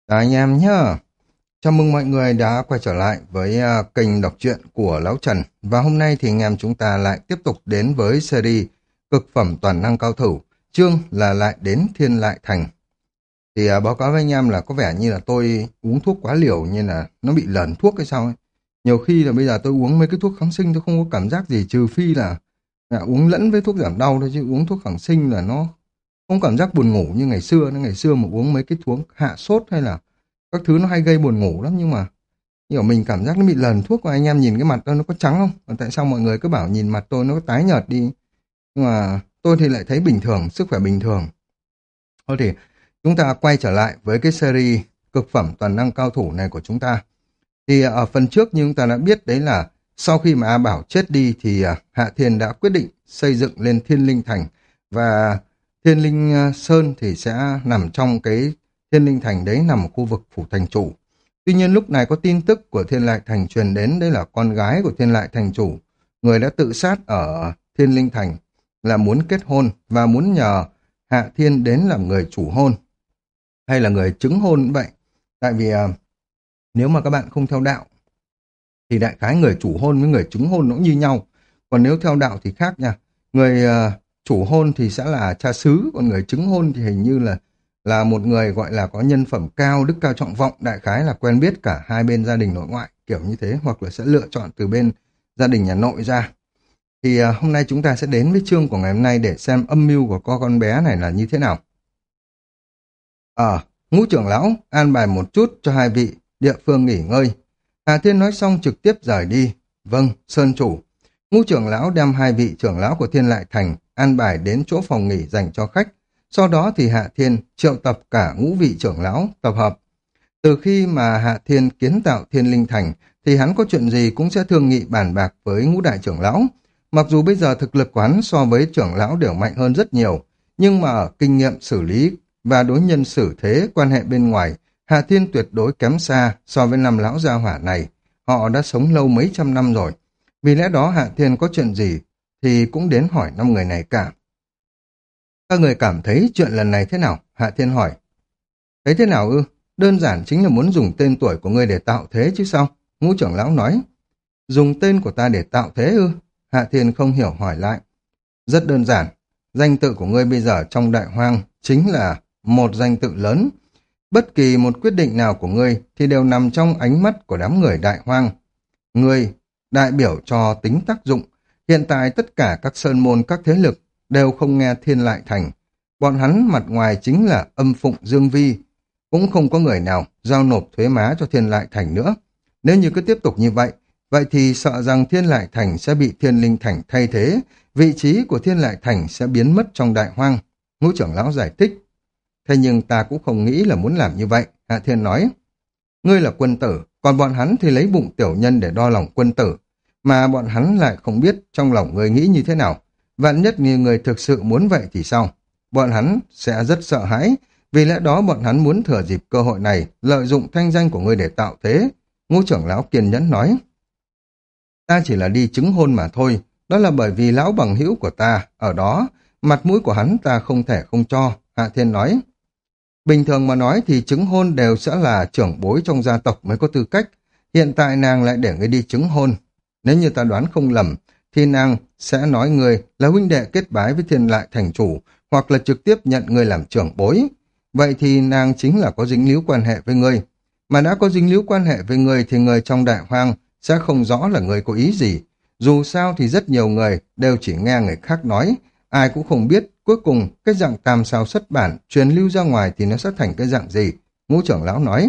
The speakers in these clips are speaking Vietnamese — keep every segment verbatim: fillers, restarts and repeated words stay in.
Chào anh em nhá. Chào mừng mọi người đã quay trở lại với à, kênh đọc truyện của Lão Trần. Và hôm nay thì anh em chúng ta lại tiếp tục đến với series Cực phẩm toàn năng cao thủ. Chương là lại đến Thiên Lại Thành. Thì à, báo cáo với anh em là có vẻ như là tôi uống thuốc quá liều, như là nó bị lờn thuốc hay sao ấy. Nhiều khi là bây giờ tôi uống mấy cái thuốc kháng sinh tôi không có cảm giác gì, trừ phi là, là uống lẫn với thuốc giảm đau thôi, chứ uống thuốc kháng sinh là nó không cảm giác buồn ngủ như ngày xưa. Nó ngày xưa mà uống mấy cái thuốc hạ sốt hay là các thứ nó hay gây buồn ngủ lắm, nhưng mà nhiều mình cảm giác nó bị lờn thuốc. Và anh em nhìn cái mặt tôi nó có trắng không? Còn tại sao mọi người cứ bảo nhìn mặt tôi nó có tái nhợt đi? Nhưng mà tôi thì lại thấy bình thường, sức khỏe bình thường. Thôi thì chúng ta quay trở lại với cái series cực phẩm toàn năng cao thủ này của chúng ta. Thì ở phần trước như chúng ta đã biết đấy là sau khi mà A Bảo chết đi thì à, Hạ Thiên đã quyết định xây dựng lên Thiên Linh Thành, và Thiên Linh à, Sơn thì sẽ nằm trong cái Thiên Linh Thành đấy, nằm ở khu vực phủ thành chủ. Tuy nhiên lúc này có tin tức của Thiên Lại Thành truyền đến, đấy là con gái của Thiên Lại Thành chủ, người đã tự sát ở Thiên Linh Thành, là muốn kết hôn và muốn nhờ Hạ Thiên đến làm người chủ hôn hay là người chứng hôn cũng vậy. Tại vì à, nếu mà các bạn không theo đạo thì đại khái người chủ hôn với người chứng hôn nó cũng như nhau. Còn nếu theo đạo thì khác nha. Người à, chủ hôn thì sẽ là cha xứ, còn người chứng hôn thì hình như là là một người gọi là có nhân phẩm cao, đức cao trọng vọng, đại khái là quen biết cả hai bên gia đình nội ngoại, kiểu như thế, hoặc là sẽ lựa chọn từ bên gia đình nhà nội ra. Thì à, hôm nay chúng ta sẽ đến với chương của ngày hôm nay để xem âm mưu của con con bé này là như thế nào. Ờ, ngũ trưởng lão an bài một chút cho hai vị địa phương nghỉ ngơi. Hà Thiên nói xong trực tiếp rời đi. Vâng, Sơn chủ. Ngũ trưởng lão đem hai vị trưởng lão của Thiên Lại Thành an bài đến chỗ phòng nghỉ dành cho khách. Sau đó thì Hạ Thiên triệu tập cả ngũ vị trưởng lão tập hợp. Từ khi mà Hạ Thiên kiến tạo Thiên Linh Thành thì hắn có chuyện gì cũng sẽ thương nghị bàn bạc với ngũ đại trưởng lão. Mặc dù bây giờ thực lực của hắn so với trưởng lão đều mạnh hơn rất nhiều, nhưng mà ở kinh nghiệm xử lý và đối nhân xử thế quan hệ bên ngoài, Hạ Thiên tuyệt đối kém xa so với năm lão gia hỏa này. Họ đã sống lâu mấy trăm năm rồi. Vì lẽ đó Hạ Thiên có chuyện gì thì cũng đến hỏi năm người này cả. Các người cảm thấy chuyện lần này thế nào? Hạ Thiên hỏi. Thấy thế nào ư? Đơn giản chính là muốn dùng tên tuổi của ngươi để tạo thế chứ sao? Ngũ trưởng lão nói. Dùng tên của ta để tạo thế ư? Hạ Thiên không hiểu hỏi lại. Rất đơn giản. Danh tự của ngươi bây giờ trong đại hoang chính là một danh tự lớn. Bất kỳ một quyết định nào của ngươi thì đều nằm trong ánh mắt của đám người đại hoang. Ngươi đại biểu cho tính tác dụng. Hiện tại tất cả các sơn môn, các thế lực đều không nghe Thiên Lại Thành. Bọn hắn mặt ngoài chính là âm phụng dương vi. Cũng không có người nào giao nộp thuế má cho Thiên Lại Thành nữa. Nếu như cứ tiếp tục như vậy, vậy thì sợ rằng Thiên Lại Thành sẽ bị Thiên Linh Thành thay thế. Vị trí của Thiên Lại Thành sẽ biến mất trong đại hoang. Ngũ trưởng lão giải thích. Thế nhưng ta cũng không nghĩ là muốn làm như vậy, Hạ Thiên nói. Ngươi là quân tử, còn bọn hắn thì lấy bụng tiểu nhân để đo lòng quân tử. Mà bọn hắn lại không biết trong lòng ngươi nghĩ như thế nào. Vạn nhất như người thực sự muốn vậy thì sao? Bọn hắn sẽ rất sợ hãi, vì lẽ đó bọn hắn muốn thừa dịp cơ hội này lợi dụng thanh danh của ngươi để tạo thế. Ngũ trưởng lão kiên nhẫn nói. Ta chỉ là đi chứng hôn mà thôi, đó là bởi vì lão bằng hữu của ta ở đó, mặt mũi của hắn ta không thể không cho, Hạ Thiên nói. Bình thường mà nói thì chứng hôn đều sẽ là trưởng bối trong gia tộc mới có tư cách. Hiện tại nàng lại để ngươi đi chứng hôn. Nếu như ta đoán không lầm, thì nàng sẽ nói ngươi là huynh đệ kết bái với Thiên Lại Thành chủ, hoặc là trực tiếp nhận ngươi làm trưởng bối. Vậy thì nàng chính là có dính líu quan hệ với ngươi. Mà đã có dính líu quan hệ với ngươi thì người trong đại hoang sẽ không rõ là ngươi có ý gì. Dù sao thì rất nhiều người đều chỉ nghe người khác nói, ai cũng không biết cuối cùng cái dạng tam sao xuất bản truyền lưu ra ngoài thì nó sẽ thành cái dạng gì. Ngũ trưởng lão nói.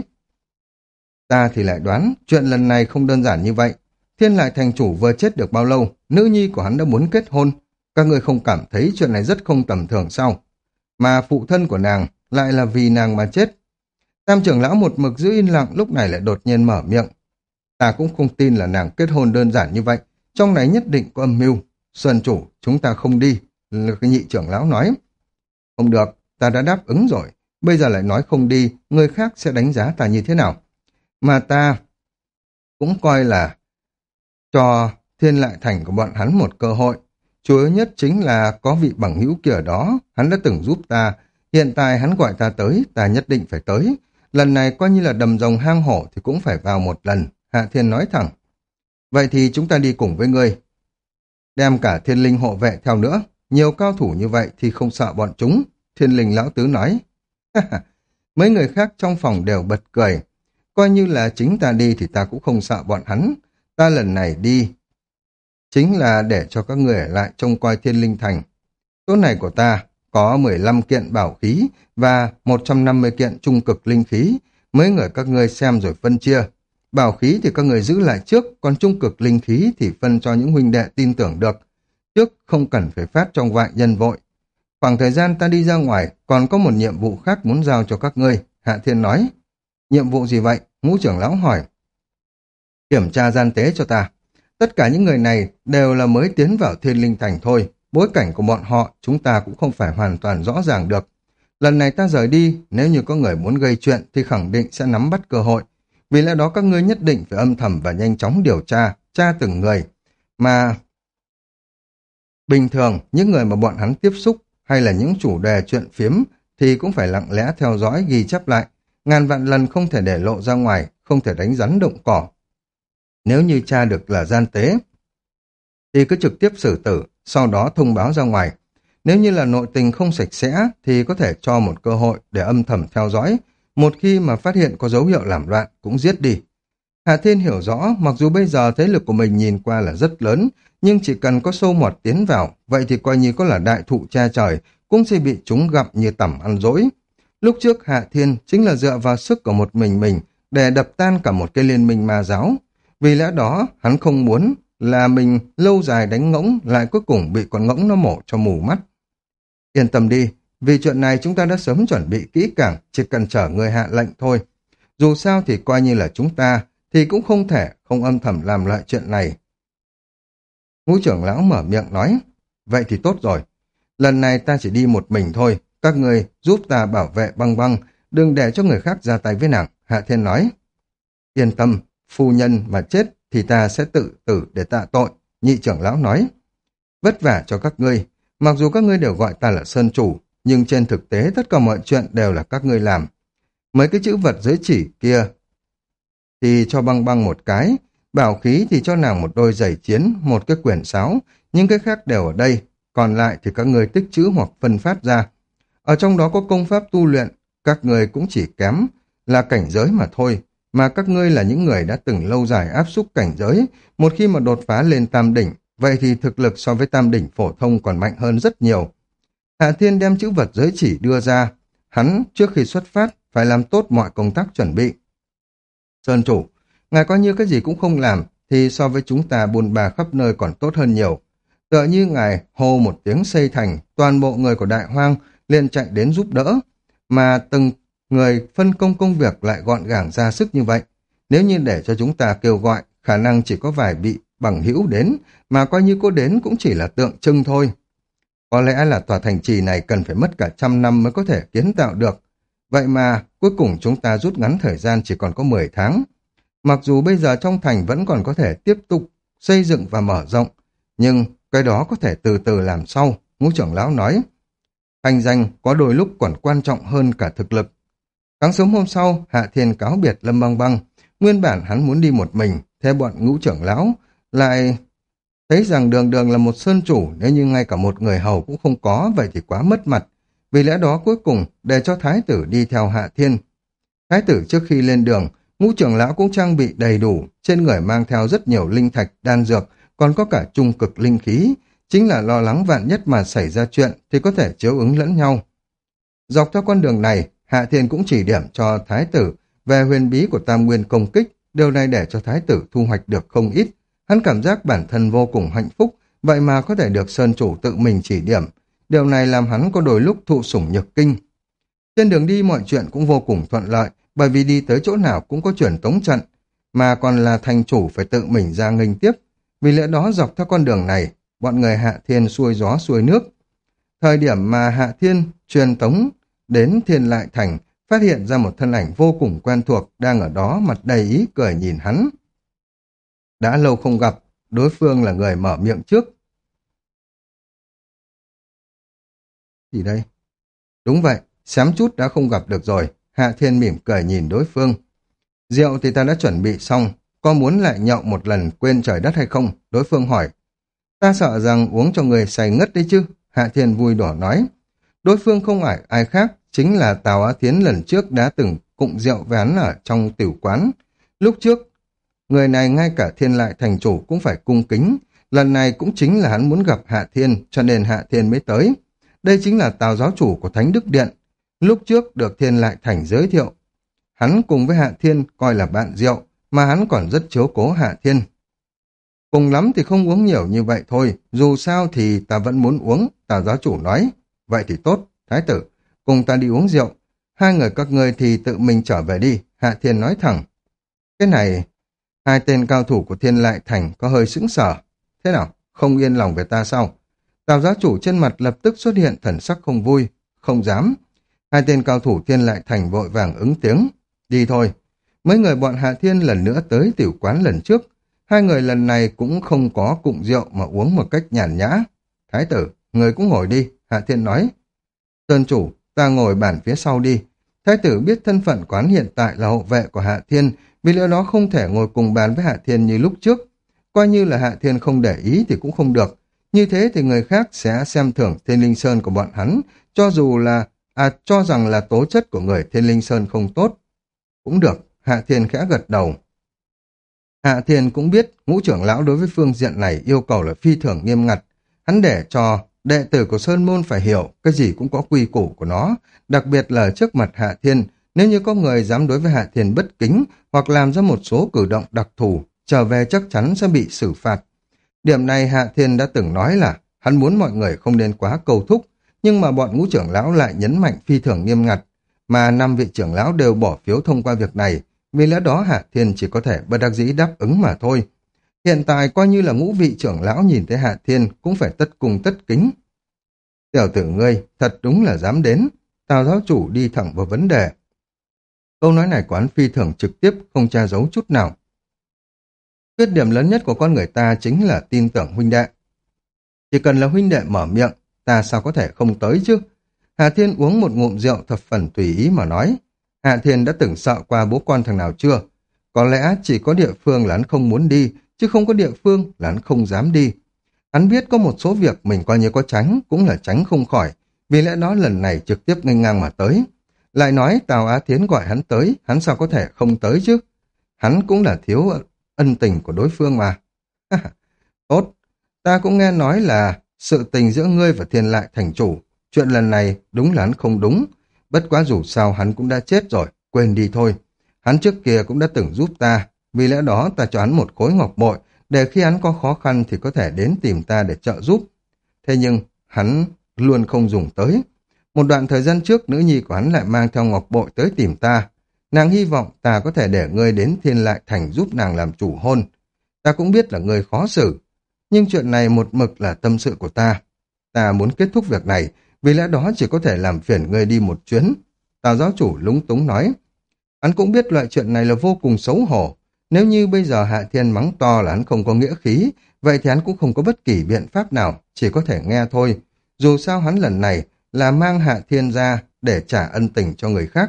Ta thì lại đoán chuyện lần này không đơn giản như vậy. Thiên Lại Thành chủ vừa chết được bao lâu, nữ nhi của hắn đã muốn kết hôn. Các người không cảm thấy chuyện này rất không tầm thường sao? Mà phụ thân của nàng lại là vì nàng mà chết. Tam trưởng lão một mực giữ yên lặng, lúc này lại đột nhiên mở miệng. Ta cũng không tin là nàng kết hôn đơn giản như vậy. Trong này nhất định có âm mưu. Sơn chủ, chúng ta không đi. Cái nhị trưởng lão nói. Không được, ta đã đáp ứng rồi. Bây giờ lại nói không đi, người khác sẽ đánh giá ta như thế nào? Mà ta cũng coi là cho Thiên Lại Thành của bọn hắn một cơ hội. Chủ yếu nhất chính là có vị bằng hữu kia ở đó, hắn đã từng giúp ta. Hiện tại hắn gọi ta tới, ta nhất định phải tới. Lần này coi như là đầm rồng hang hổ thì cũng phải vào một lần, Hạ Thiên nói thẳng. Vậy thì chúng ta đi cùng với ngươi. Đem cả thiên linh hộ vệ theo nữa, nhiều cao thủ như vậy thì không sợ bọn chúng, thiên linh lão tứ nói. Mấy người khác trong phòng đều bật cười. Coi như là chính ta đi thì ta cũng không sợ bọn hắn. Ta lần này đi chính là để cho các người ở lại trông coi thiên linh thành. Chỗ này của ta có mười lăm kiện bảo khí và một trăm năm mươi kiện trung cực linh khí. Mấy người các ngươi xem rồi phân chia. Bảo khí thì các người giữ lại trước, còn trung cực linh khí thì phân cho những huynh đệ tin tưởng được. Trước không cần phải phát trong vại nhân vội. Khoảng thời gian ta đi ra ngoài còn có một nhiệm vụ khác muốn giao cho các ngươi, Hạ Thiên nói. Nhiệm vụ gì vậy? Ngũ trưởng lão hỏi. Kiểm tra gian tế cho ta. Tất cả những người này đều là mới tiến vào thiên linh thành thôi. Bối cảnh của bọn họ chúng ta cũng không phải hoàn toàn rõ ràng được. Lần này ta rời đi, nếu như có người muốn gây chuyện thì khẳng định sẽ nắm bắt cơ hội. Vì lẽ đó các ngươi nhất định phải âm thầm và nhanh chóng điều tra, tra từng người. Mà bình thường, những người mà bọn hắn tiếp xúc hay là những chủ đề chuyện phiếm thì cũng phải lặng lẽ theo dõi ghi chép lại. Ngàn vạn lần không thể để lộ ra ngoài, không thể đánh rắn động cỏ. Nếu như tra được là gian tế thì cứ trực tiếp xử tử, sau đó thông báo ra ngoài. Nếu như là nội tình không sạch sẽ thì có thể cho một cơ hội để âm thầm theo dõi. Một khi mà phát hiện có dấu hiệu làm loạn cũng giết đi. Hạ Thiên hiểu rõ, mặc dù bây giờ thế lực của mình nhìn qua là rất lớn, nhưng chỉ cần có sâu mọt tiến vào, vậy thì coi như có là đại thụ che trời, cũng sẽ bị chúng gặm như tẩm ăn dỗi. Lúc trước Hạ Thiên chính là dựa vào sức của một mình mình để đập tan cả một cái liên minh ma giáo. Vì lẽ đó, hắn không muốn là mình lâu dài đánh ngỗng lại cuối cùng bị con ngỗng nó mổ cho mù mắt. Yên tâm đi, vì chuyện này chúng ta đã sớm chuẩn bị kỹ càng, chỉ cần chờ người hạ lệnh thôi. Dù sao thì coi như là chúng ta, thì cũng không thể không âm thầm làm loại chuyện này. Ngũ trưởng lão mở miệng nói, vậy thì tốt rồi. Lần này ta chỉ đi một mình thôi, các người giúp ta bảo vệ băng băng, đừng để cho người khác ra tay với nàng, Hạ Thiên nói. Yên tâm, phu nhân mà chết thì ta sẽ tự tử để tạ tội, nhị trưởng lão nói. Vất vả cho các ngươi, mặc dù các ngươi đều gọi ta là Sơn Chủ, nhưng trên thực tế tất cả mọi chuyện đều là các ngươi làm. Mấy cái chữ vật giới chỉ kia thì cho băng băng một cái, bảo khí thì cho nàng một đôi giày chiến, một cái quyển sáo, những cái khác đều ở đây, còn lại thì các ngươi tích trữ hoặc phân phát ra. Ở trong đó có công pháp tu luyện, các ngươi cũng chỉ kém là cảnh giới mà thôi, mà các ngươi là những người đã từng lâu dài áp xúc cảnh giới, một khi mà đột phá lên tam đỉnh, vậy thì thực lực so với tam đỉnh phổ thông còn mạnh hơn rất nhiều. Hạ Thiên đem chữ vật giới chỉ đưa ra, hắn trước khi xuất phát phải làm tốt mọi công tác chuẩn bị. Sơn chủ, ngài coi như cái gì cũng không làm, thì so với chúng ta buôn bà khắp nơi còn tốt hơn nhiều. Tựa như ngài hô một tiếng xây thành, toàn bộ người của Đại Hoang liền chạy đến giúp đỡ, mà từng người phân công công việc lại gọn gàng ra sức như vậy. Nếu như để cho chúng ta kêu gọi, khả năng chỉ có vài vị bằng hữu đến, mà coi như có đến cũng chỉ là tượng trưng thôi. Có lẽ là tòa thành trì này cần phải mất cả trăm năm mới có thể kiến tạo được. Vậy mà cuối cùng chúng ta rút ngắn thời gian chỉ còn có mười tháng. Mặc dù bây giờ trong thành vẫn còn có thể tiếp tục xây dựng và mở rộng, nhưng cái đó có thể từ từ làm sau, Ngũ trưởng lão nói. Thành danh có đôi lúc còn quan trọng hơn cả thực lực. Sáng sớm hôm sau, Hạ Thiên cáo biệt Lâm Băng Băng. Nguyên bản hắn muốn đi một mình, theo bọn Ngũ trưởng lão lại thấy rằng đường đường là một sơn chủ, nếu như ngay cả một người hầu cũng không có, vậy thì quá mất mặt. Vì lẽ đó cuối cùng để cho thái tử đi theo Hạ Thiên. Thái tử trước khi lên đường, Ngũ trưởng lão cũng trang bị đầy đủ, trên người mang theo rất nhiều linh thạch, đan dược, còn có cả trung cực linh khí, chính là lo lắng vạn nhất mà xảy ra chuyện thì có thể chiếu ứng lẫn nhau. Dọc theo con đường này, Hạ Thiên cũng chỉ điểm cho thái tử về huyền bí của Tam Nguyên công kích, điều này để cho thái tử thu hoạch được không ít. Hắn cảm giác bản thân vô cùng hạnh phúc, vậy mà có thể được sơn chủ tự mình chỉ điểm. Điều này làm hắn có đôi lúc thụ sủng nhược kinh. Trên đường đi mọi chuyện cũng vô cùng thuận lợi, bởi vì đi tới chỗ nào cũng có truyền tống trận, mà còn là thành chủ phải tự mình ra nghênh tiếp. Vì lẽ đó dọc theo con đường này, bọn người Hạ Thiên xuôi gió xuôi nước. Thời điểm mà Hạ Thiên truyền tống đến Thiên Lại Thành, phát hiện ra một thân ảnh vô cùng quen thuộc đang ở đó, mặt đầy ý cười nhìn hắn. Đã lâu không gặp, đối phương là người mở miệng trước. Gì đây? Đúng vậy, xém chút đã không gặp được rồi, Hạ Thiên mỉm cười nhìn đối phương. Rượu thì ta đã chuẩn bị xong, có muốn lại nhậu một lần quên trời đất hay không? Đối phương hỏi. Ta sợ rằng uống cho người say ngất đấy chứ, Hạ Thiên vui đỏ nói. Đối phương không phải ai khác, chính là Tào Á Thiến lần trước đã từng cụng rượu với hắn ở trong tiểu quán. Lúc trước, người này ngay cả Thiên Lại thành chủ cũng phải cung kính, lần này cũng chính là hắn muốn gặp Hạ Thiên, cho nên Hạ Thiên mới tới. Đây chính là Tào giáo chủ của Thánh Đức Điện, lúc trước được Thiên Lại thành giới thiệu. Hắn cùng với Hạ Thiên coi là bạn rượu, mà hắn còn rất chiếu cố Hạ Thiên. Cùng lắm thì không uống nhiều như vậy thôi, dù sao thì ta vẫn muốn uống, Tào giáo chủ nói. Vậy thì tốt, thái tử, cùng ta đi uống rượu. Hai người các ngươi thì tự mình trở về đi, Hạ Thiên nói thẳng. Cái này, hai tên cao thủ của Thiên Lại Thành có hơi sững sờ. Thế nào, không yên lòng về ta sao? Tào giáo chủ trên mặt lập tức xuất hiện thần sắc không vui, không dám. Hai tên cao thủ Thiên Lại Thành vội vàng ứng tiếng. Đi thôi. Mấy người bọn Hạ Thiên lần nữa tới tiểu quán lần trước. Hai người lần này cũng không có cụng rượu mà uống một cách nhàn nhã. Thái tử, người cũng ngồi đi, Hạ Thiên nói. Sơn chủ, ta ngồi bàn phía sau đi. Thái tử biết thân phận quán hiện tại là hộ vệ của Hạ Thiên, vì lẽ đó không thể ngồi cùng bàn với Hạ Thiên như lúc trước. Coi như là Hạ Thiên không để ý thì cũng không được. Như thế thì người khác sẽ xem thưởng Thiên Linh Sơn của bọn hắn, cho dù là, à, cho rằng là tố chất của người Thiên Linh Sơn không tốt. Cũng được, Hạ Thiên khẽ gật đầu. Hạ Thiên cũng biết ngũ trưởng lão đối với phương diện này yêu cầu là phi thường nghiêm ngặt. Hắn để cho đệ tử của Sơn Môn phải hiểu cái gì cũng có quy củ của nó, đặc biệt là trước mặt Hạ Thiên. Nếu như có người dám đối với Hạ Thiên bất kính hoặc làm ra một số cử động đặc thù, trở về chắc chắn sẽ bị xử phạt. Điểm này Hạ Thiên đã từng nói là hắn muốn mọi người không nên quá cầu thúc, nhưng mà bọn ngũ trưởng lão lại nhấn mạnh phi thường nghiêm ngặt, mà năm vị trưởng lão đều bỏ phiếu thông qua việc này, vì lẽ đó Hạ Thiên chỉ có thể bất đắc dĩ đáp ứng mà thôi. Hiện tại coi như là ngũ vị trưởng lão nhìn thấy Hạ Thiên cũng phải tất cung tất kính. Tiểu tử ngươi, thật đúng là dám đến. Tào giáo chủ đi thẳng vào vấn đề. Câu nói này của hắn phi thường trực tiếp, không che giấu chút nào. Khuyết điểm lớn nhất của con người ta chính là tin tưởng huynh đệ. Chỉ cần là huynh đệ mở miệng, ta sao có thể không tới chứ? Hạ Thiên uống một ngụm rượu thập phần tùy ý mà nói. Hạ Thiên đã từng sợ qua bố con thằng nào chưa? Có lẽ chỉ có địa phương là hắn không muốn đi, chứ không có địa phương là hắn không dám đi. Hắn biết có một số việc mình coi như có tránh, cũng là tránh không khỏi, vì lẽ đó lần này trực tiếp nghênh ngang mà tới. Lại nói Tào Á Thiến gọi hắn tới, hắn sao có thể không tới chứ? Hắn cũng là thiếu ân tình của đối phương mà. Tốt, ta cũng nghe nói là sự tình giữa ngươi và Thiên Lại thành chủ. Chuyện lần này đúng là hắn không đúng. Bất quá dù sao hắn cũng đã chết rồi, quên đi thôi. Hắn trước kia cũng đã từng giúp ta, vì lẽ đó ta cho hắn một khối ngọc bội, để khi hắn có khó khăn thì có thể đến tìm ta để trợ giúp. Thế nhưng, hắn luôn không dùng tới. Một đoạn thời gian trước, nữ nhi của hắn lại mang theo ngọc bội tới tìm ta. Nàng hy vọng ta có thể để ngươi đến Thiên Lại Thành giúp nàng làm chủ hôn. Ta cũng biết là ngươi khó xử, nhưng chuyện này một mực là tâm sự của ta. Ta muốn kết thúc việc này, vì lẽ đó chỉ có thể làm phiền ngươi đi một chuyến. Tào giáo chủ lúng túng nói. Hắn cũng biết loại chuyện này là vô cùng xấu hổ. Nếu như bây giờ Hạ Thiên mắng to là hắn không có nghĩa khí, vậy thì hắn cũng không có bất kỳ biện pháp nào, chỉ có thể nghe thôi. Dù sao hắn lần này là mang Hạ Thiên ra để trả ân tình cho người khác.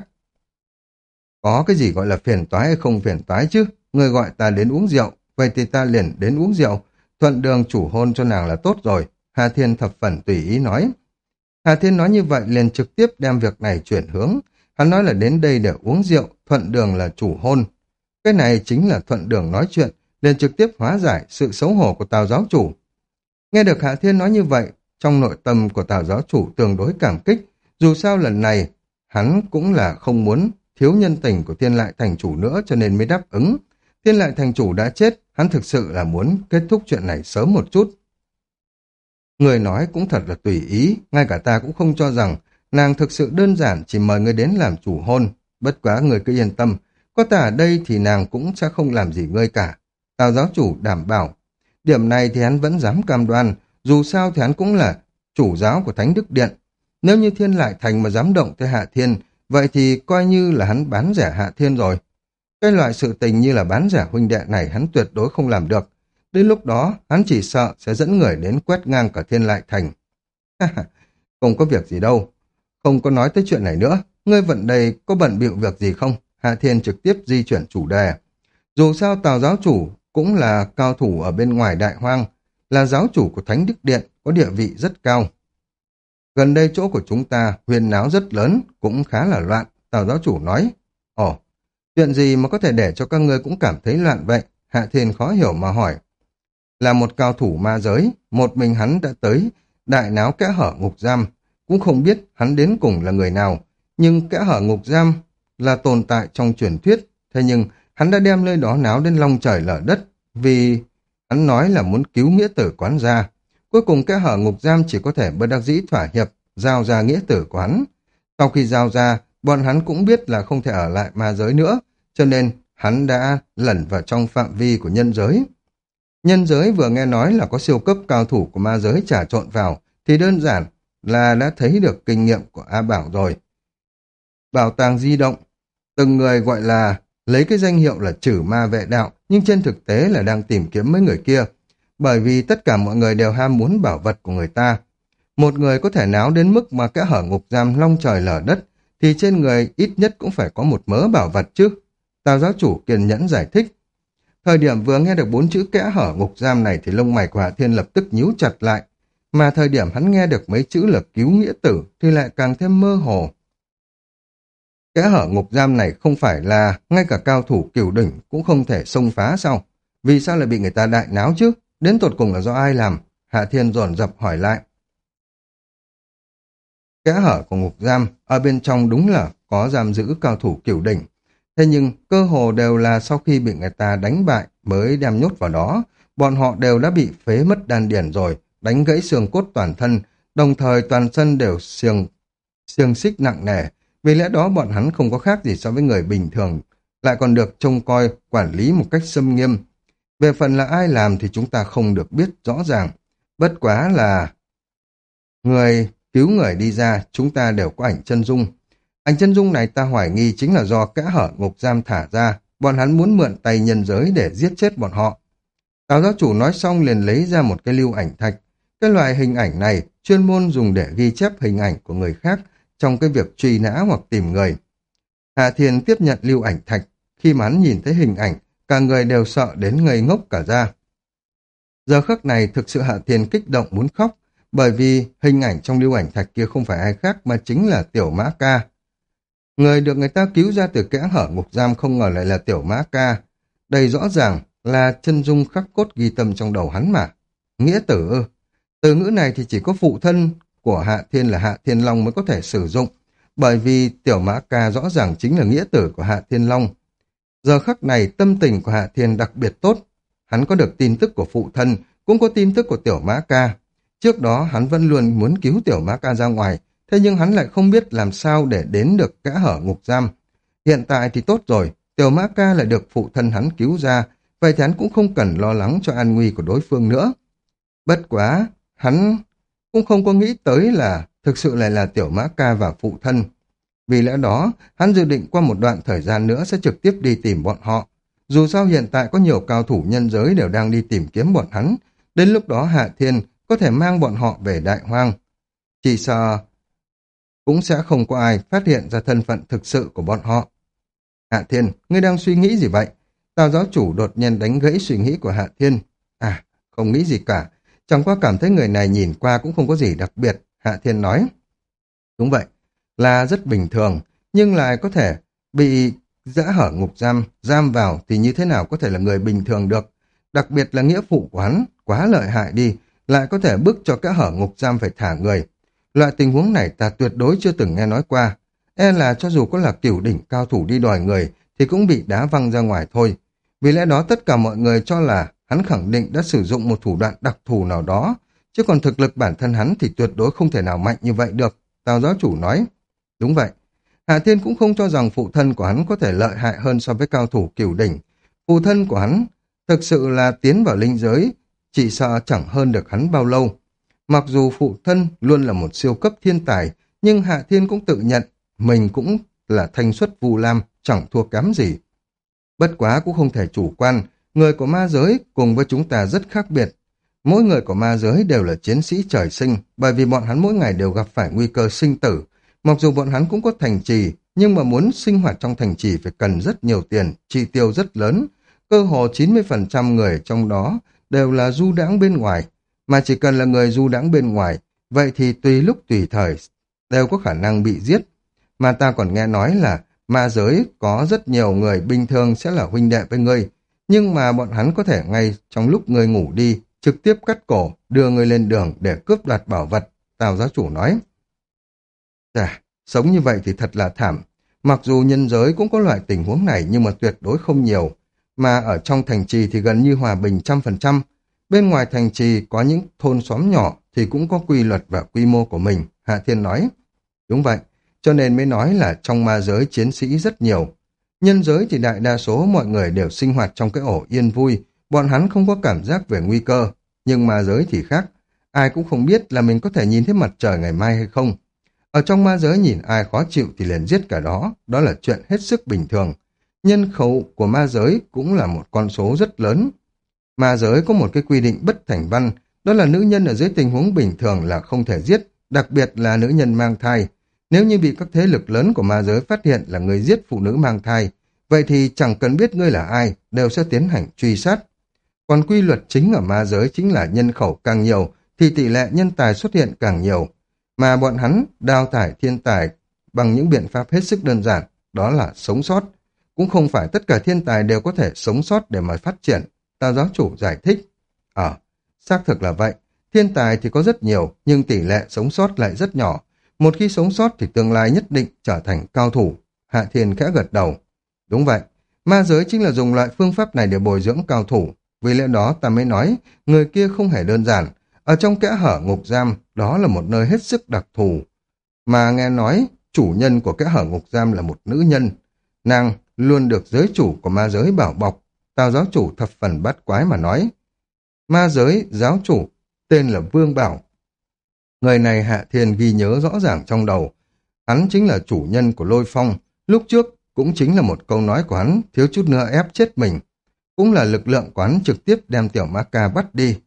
Có cái gì gọi là phiền toái hay không phiền toái chứ? Người gọi ta đến uống rượu, vậy thì ta liền đến uống rượu. Thuận đường chủ hôn cho nàng là tốt rồi. Hạ Thiên thập phần tùy ý nói. Hạ Thiên nói như vậy liền trực tiếp đem việc này chuyển hướng. Hắn nói là đến đây để uống rượu, thuận đường là chủ hôn. Cái này chính là thuận đường nói chuyện, liền trực tiếp hóa giải sự xấu hổ của Tào giáo chủ. Nghe được Hạ Thiên nói như vậy, trong nội tâm của Tào giáo chủ tương đối cảm kích. Dù sao lần này, hắn cũng là không muốn thiếu nhân tình của Thiên Lại thành chủ nữa cho nên mới đáp ứng. Thiên Lại thành chủ đã chết, hắn thực sự là muốn kết thúc chuyện này sớm một chút. Người nói cũng thật là tùy ý, ngay cả ta cũng không cho rằng nàng thực sự đơn giản chỉ mời ngươi đến làm chủ hôn. Bất quá người cứ yên tâm, có ta ở đây thì nàng cũng sẽ không làm gì ngươi cả. Tào giáo chủ đảm bảo. Điểm này thì hắn vẫn dám cam đoan, dù sao thì hắn cũng là chủ giáo của Thánh Đức Điện. Nếu như Thiên Lại Thành mà dám động tới Hạ Thiên, vậy thì coi như là hắn bán rẻ Hạ Thiên rồi. Cái loại sự tình như là bán rẻ huynh đệ này hắn tuyệt đối không làm được. Đến lúc đó, hắn chỉ sợ sẽ dẫn người đến quét ngang cả Thiên Lại Thành. Không có việc gì đâu. Không có nói tới chuyện này nữa. ngươi vận đây có bận bịu việc gì không? Hạ Thiên trực tiếp di chuyển chủ đề. Dù sao Tào giáo chủ cũng là cao thủ ở bên ngoài đại hoang, là giáo chủ của Thánh Đức Điện, có địa vị rất cao. Gần đây chỗ của chúng ta huyên náo rất lớn, cũng khá là loạn, Tào giáo chủ nói. Ồ, chuyện gì mà có thể để cho các ngươi cũng cảm thấy loạn vậy? Hạ Thiên khó hiểu mà hỏi. Là một cao thủ ma giới, một mình hắn đã tới đại náo kẽ hở ngục giam, cũng không biết hắn đến cùng là người nào, nhưng kẽ hở ngục giam là tồn tại trong truyền thuyết, thế nhưng hắn đã đem nơi đó náo đến long trời lở đất, vì hắn nói là muốn cứu nghĩa tử quán gia. Cuối cùng kẽ hở ngục giam chỉ có thể bất đắc dĩ thỏa hiệp, giao ra nghĩa tử quán. Sau khi giao ra, bọn hắn cũng biết là không thể ở lại ma giới nữa, cho nên hắn đã lẩn vào trong phạm vi của nhân giới. Nhân giới vừa nghe nói là có siêu cấp cao thủ của ma giới trà trộn vào, thì đơn giản là đã thấy được kinh nghiệm của A Bảo rồi. Bảo tàng di động, từng người gọi là lấy cái danh hiệu là trừ ma vệ đạo, nhưng trên thực tế là đang tìm kiếm mấy người kia, bởi vì tất cả mọi người đều ham muốn bảo vật của người ta. Một người có thể náo đến mức mà kẽ hở ngục giam long trời lở đất, thì trên người ít nhất cũng phải có một mớ bảo vật chứ. Tào giáo chủ kiên nhẫn giải thích. Thời điểm vừa nghe được bốn chữ kẽ hở ngục giam này thì lông mày của Hạ Thiên lập tức nhíu chặt lại, mà thời điểm hắn nghe được mấy chữ là cứu nghĩa tử thì lại càng thêm mơ hồ. Kẽ hở ngục giam này không phải là ngay cả cao thủ cửu đỉnh cũng không thể xông phá sao? Vì sao lại bị người ta đại náo chứ? Đến tột cùng là do ai làm? Hạ Thiên dồn dập hỏi lại. Kẽ hở của ngục giam ở bên trong đúng là có giam giữ cao thủ cửu đỉnh. Thế nhưng cơ hồ đều là sau khi bị người ta đánh bại mới đem nhốt vào đó. Bọn họ đều đã bị phế mất đan điển rồi, đánh gãy xương cốt toàn thân, đồng thời toàn thân đều xương, xương xích nặng nề. Vì lẽ đó bọn hắn không có khác gì so với người bình thường, lại còn được trông coi, quản lý một cách xâm nghiêm. Về phần là ai làm thì chúng ta không được biết rõ ràng. Bất quá là người cứu người đi ra, chúng ta đều có ảnh chân dung. Ảnh chân dung này ta hoài nghi chính là do kẽ hở ngục giam thả ra, bọn hắn muốn mượn tay nhân giới để giết chết bọn họ. Tào giáo chủ nói xong liền lấy ra một cái lưu ảnh thạch. Cái loại hình ảnh này chuyên môn dùng để ghi chép hình ảnh của người khác trong cái việc truy nã hoặc tìm người. Hạ Thiên tiếp nhận lưu ảnh thạch, khi mà hắn nhìn thấy hình ảnh, cả người đều sợ đến ngây ngốc cả ra. Giờ khắc này thực sự Hạ Thiên kích động muốn khóc, bởi vì hình ảnh trong lưu ảnh thạch kia không phải ai khác mà chính là Tiểu Mã Ca. Người được người ta cứu ra từ kẽ hở ngục giam không ngờ lại là Tiểu Mã Ca. Đây rõ ràng là chân dung khắc cốt ghi tâm trong đầu hắn mà. Nghĩa tử ư? Từ ngữ này thì chỉ có phụ thân của Hạ Thiên là Hạ Thiên Long mới có thể sử dụng, bởi vì Tiểu Mã Ca rõ ràng chính là nghĩa tử của Hạ Thiên Long. Giờ khắc này tâm tình của Hạ Thiên đặc biệt tốt. Hắn có được tin tức của phụ thân, cũng có tin tức của Tiểu Mã Ca. Trước đó hắn vẫn luôn muốn cứu Tiểu Mã Ca ra ngoài, thế nhưng hắn lại không biết làm sao để đến được kẽ hở ngục giam. Hiện tại thì tốt rồi, Tiểu Mã Ca lại được phụ thân hắn cứu ra, vậy thì hắn cũng không cần lo lắng cho an nguy của đối phương nữa. Bất quá, hắn cũng không có nghĩ tới là thực sự lại là Tiểu Mã Ca và phụ thân. Vì lẽ đó, hắn dự định qua một đoạn thời gian nữa sẽ trực tiếp đi tìm bọn họ. Dù sao hiện tại có nhiều cao thủ nhân giới đều đang đi tìm kiếm bọn hắn, đến lúc đó Hạ Thiên có thể mang bọn họ về Đại Hoang. Chỉ sợ cũng sẽ không có ai phát hiện ra thân phận thực sự của bọn họ. Hạ Thiên, ngươi đang suy nghĩ gì vậy? Tào giáo chủ đột nhiên đánh gãy suy nghĩ của Hạ Thiên. À, không nghĩ gì cả. Chẳng qua cảm thấy người này nhìn qua cũng không có gì đặc biệt, Hạ Thiên nói. Đúng vậy, là rất bình thường, nhưng lại có thể bị giã hở ngục giam, giam vào thì như thế nào có thể là người bình thường được. Đặc biệt là nghĩa phụ của hắn, quá lợi hại đi, lại có thể bức cho kẽ hở ngục giam phải thả người. Loại tình huống này ta tuyệt đối chưa từng nghe nói qua. E là cho dù có là cửu đỉnh cao thủ đi đòi người thì cũng bị đá văng ra ngoài thôi. Vì lẽ đó tất cả mọi người cho là hắn khẳng định đã sử dụng một thủ đoạn đặc thù nào đó, chứ còn thực lực bản thân hắn thì tuyệt đối không thể nào mạnh như vậy được, Tào giáo chủ nói. Đúng vậy, Hạ Thiên cũng không cho rằng phụ thân của hắn có thể lợi hại hơn so với cao thủ cửu đỉnh. Phụ thân của hắn thực sự là tiến vào linh giới, chỉ sợ chẳng hơn được hắn bao lâu. Mặc dù phụ thân luôn là một siêu cấp thiên tài, nhưng Hạ Thiên cũng tự nhận mình cũng là thanh xuất vu lam, chẳng thua kém gì. Bất quá cũng không thể chủ quan, người của ma giới cùng với chúng ta rất khác biệt. Mỗi người của ma giới đều là chiến sĩ trời sinh, bởi vì bọn hắn mỗi ngày đều gặp phải nguy cơ sinh tử. Mặc dù bọn hắn cũng có thành trì, nhưng mà muốn sinh hoạt trong thành trì phải cần rất nhiều tiền, chi tiêu rất lớn. Cơ hồ chín mươi phần trăm người trong đó đều là du đãng bên ngoài, mà chỉ cần là người du đãng bên ngoài, vậy thì tùy lúc tùy thời đều có khả năng bị giết. Mà ta còn nghe nói là ma giới có rất nhiều người bình thường sẽ là huynh đệ với ngươi, nhưng mà bọn hắn có thể ngay trong lúc ngươi ngủ đi, trực tiếp cắt cổ, đưa ngươi lên đường để cướp đoạt bảo vật, Tào giáo chủ nói. Chà, sống như vậy thì thật là thảm. Mặc dù nhân giới cũng có loại tình huống này nhưng mà tuyệt đối không nhiều. Mà ở trong thành trì thì gần như hòa bình trăm phần trăm. Bên ngoài thành trì có những thôn xóm nhỏ thì cũng có quy luật và quy mô của mình, Hạ Thiên nói. Đúng vậy, cho nên mới nói là trong ma giới chiến sĩ rất nhiều. Nhân giới thì đại đa số mọi người đều sinh hoạt trong cái ổ yên vui, bọn hắn không có cảm giác về nguy cơ. Nhưng ma giới thì khác, ai cũng không biết là mình có thể nhìn thấy mặt trời ngày mai hay không. Ở trong ma giới nhìn ai khó chịu thì liền giết cả đó, đó là chuyện hết sức bình thường. Nhân khẩu của ma giới cũng là một con số rất lớn. Ma giới có một cái quy định bất thành văn, đó là nữ nhân ở dưới tình huống bình thường là không thể giết, đặc biệt là nữ nhân mang thai. Nếu như bị các thế lực lớn của ma giới phát hiện là người giết phụ nữ mang thai, vậy thì chẳng cần biết ngươi là ai, đều sẽ tiến hành truy sát. Còn quy luật chính ở ma giới chính là nhân khẩu càng nhiều, thì tỷ lệ nhân tài xuất hiện càng nhiều. Mà bọn hắn đào thải thiên tài bằng những biện pháp hết sức đơn giản, đó là sống sót. Cũng không phải tất cả thiên tài đều có thể sống sót để mà phát triển, Tào giáo chủ giải thích. Ờ, xác thực là vậy. Thiên tài thì có rất nhiều, nhưng tỷ lệ sống sót lại rất nhỏ. Một khi sống sót thì tương lai nhất định trở thành cao thủ. Hạ Thiên khẽ gật đầu. Đúng vậy, ma giới chính là dùng loại phương pháp này để bồi dưỡng cao thủ. Vì lẽ đó ta mới nói, người kia không hề đơn giản. Ở trong kẽ hở ngục giam, đó là một nơi hết sức đặc thù. Mà nghe nói, chủ nhân của kẽ hở ngục giam là một nữ nhân. Nàng luôn được giới chủ của ma giới bảo bọc. Tào giáo chủ thập phần bát quái mà nói. Ma giới giáo chủ, tên là Vương Bảo. Người này Hạ Thiên ghi nhớ rõ ràng trong đầu. Hắn chính là chủ nhân của Lôi Phong. Lúc trước cũng chính là một câu nói của hắn, thiếu chút nữa ép chết mình. Cũng là lực lượng của hắn trực tiếp đem tiểu ma ca bắt đi.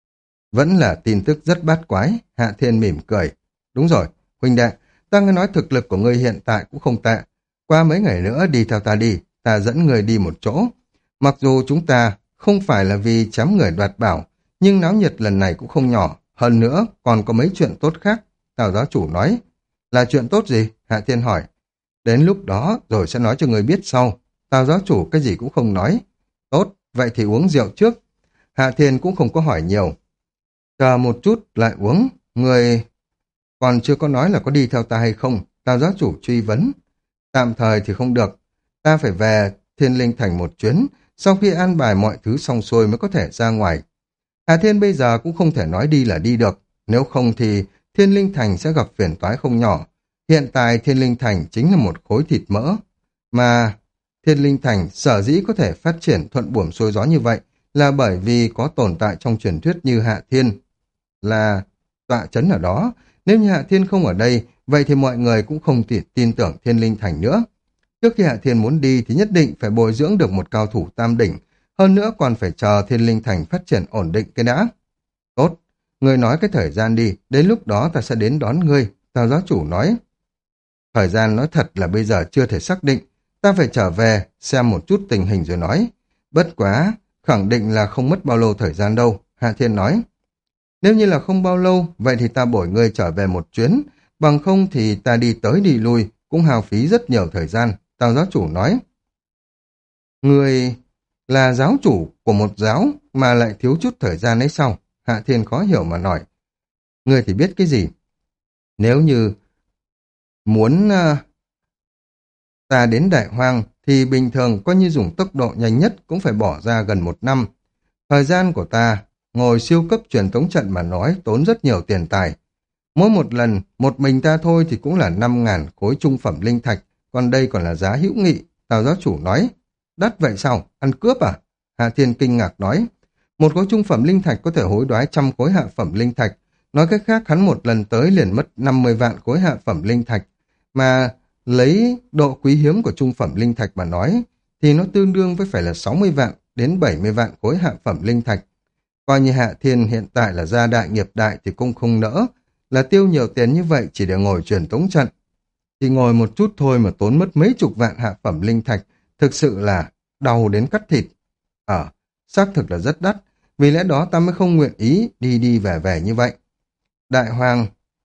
Vẫn là tin tức rất bát quái, Hạ Thiên mỉm cười. Đúng rồi, huynh đệ, ta nghe nói thực lực của ngươi hiện tại cũng không tệ. Qua mấy ngày nữa đi theo ta đi, ta dẫn người đi một chỗ. Mặc dù chúng ta không phải là vì chém người đoạt bảo, nhưng náo nhiệt lần này cũng không nhỏ. Hơn nữa, còn có mấy chuyện tốt khác, Tào giáo chủ nói. Là chuyện tốt gì? Hạ Thiên hỏi. Đến lúc đó rồi sẽ nói cho người biết sau. Tào giáo chủ cái gì cũng không nói. Tốt, vậy thì uống rượu trước. Hạ Thiên cũng không có hỏi nhiều. Chờ một chút lại uống, người còn chưa có nói là có đi theo ta hay không, Tào giáo chủ truy vấn. Tạm thời thì không được, ta phải về Thiên Linh Thành một chuyến, sau khi an bài mọi thứ xong xuôi mới có thể ra ngoài. Hà Thiên bây giờ cũng không thể nói đi là đi được, nếu không thì Thiên Linh Thành sẽ gặp phiền toái không nhỏ. Hiện tại Thiên Linh Thành chính là một khối thịt mỡ, mà Thiên Linh Thành sở dĩ có thể phát triển thuận buồm xuôi gió như vậy là bởi vì có tồn tại trong truyền thuyết như Hạ Thiên là tọa chấn ở đó. Nếu như Hạ Thiên không ở đây, vậy thì mọi người cũng không tin, tin tưởng Thiên Linh Thành nữa. Trước khi Hạ Thiên muốn đi thì nhất định phải bồi dưỡng được một cao thủ tam đỉnh, hơn nữa còn phải chờ Thiên Linh Thành phát triển ổn định cái đã. Tốt, ngươi nói cái thời gian đi, đến lúc đó ta sẽ đến đón ngươi, Tào giáo chủ nói. Thời gian nói thật là bây giờ chưa thể xác định, ta phải trở về xem một chút tình hình rồi nói. Bất quá, khẳng định là không mất bao lâu thời gian đâu, Hạ Thiên nói. Nếu như là không bao lâu, vậy thì ta bổi ngươi trở về một chuyến, bằng không thì ta đi tới đi lui, cũng hao phí rất nhiều thời gian, Tào giáo chủ nói. Ngươi là giáo chủ của một giáo mà lại thiếu chút thời gian ấy sao? Hạ Thiên khó hiểu mà nói. Ngươi thì biết cái gì? Nếu như muốn uh, ta đến Đại Hoang thì bình thường coi như dùng tốc độ nhanh nhất cũng phải bỏ ra gần một năm. Thời gian của ta ngồi siêu cấp truyền tống trận mà nói tốn rất nhiều tiền tài. Mỗi một lần, một mình ta thôi thì cũng là năm ngàn khối trung phẩm linh thạch, còn đây còn là giá hữu nghị, Tào giáo chủ nói. Đắt vậy sao? Ăn cướp à? Hạ Thiên kinh ngạc nói. Một khối trung phẩm linh thạch có thể hối đoái trăm khối hạ phẩm linh thạch. Nói cách khác hắn một lần tới liền mất năm mươi vạn khối hạ phẩm linh thạch. Mà lấy độ quý hiếm của trung phẩm linh thạch mà nói thì nó tương đương với phải là sáu mươi vạn đến bảy mươi vạn khối hạ phẩm linh thạch. Coi như Hạ Thiên hiện tại là gia đại nghiệp đại thì cũng không nỡ, là tiêu nhiều tiền như vậy chỉ để ngồi truyền tống trận. Chỉ ngồi một chút thôi mà tốn mất mấy chục vạn hạ phẩm linh thạch, thực sự là đau đến cắt thịt. Ờ, xác thực là rất đắt, vì lẽ đó ta mới không nguyện ý đi đi về về như vậy. Đại Hoàng,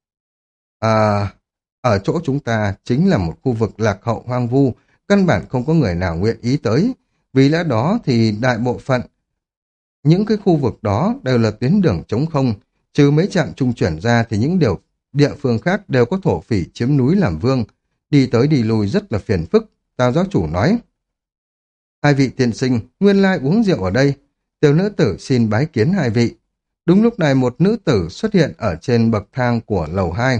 à, ở chỗ chúng ta chính là một khu vực lạc hậu hoang vu, căn bản không có người nào nguyện ý tới. Vì lẽ đó thì đại bộ phận những cái khu vực đó đều là tuyến đường trống không, trừ mấy trạm trung chuyển ra thì những điều địa phương khác đều có thổ phỉ chiếm núi làm vương, đi tới đi lui rất là phiền phức. Tào giáo chủ nói, hai vị tiên sinh, nguyên lai uống rượu ở đây, tiểu nữ tử xin bái kiến hai vị. Đúng lúc này một nữ tử xuất hiện ở trên bậc thang của lầu hai.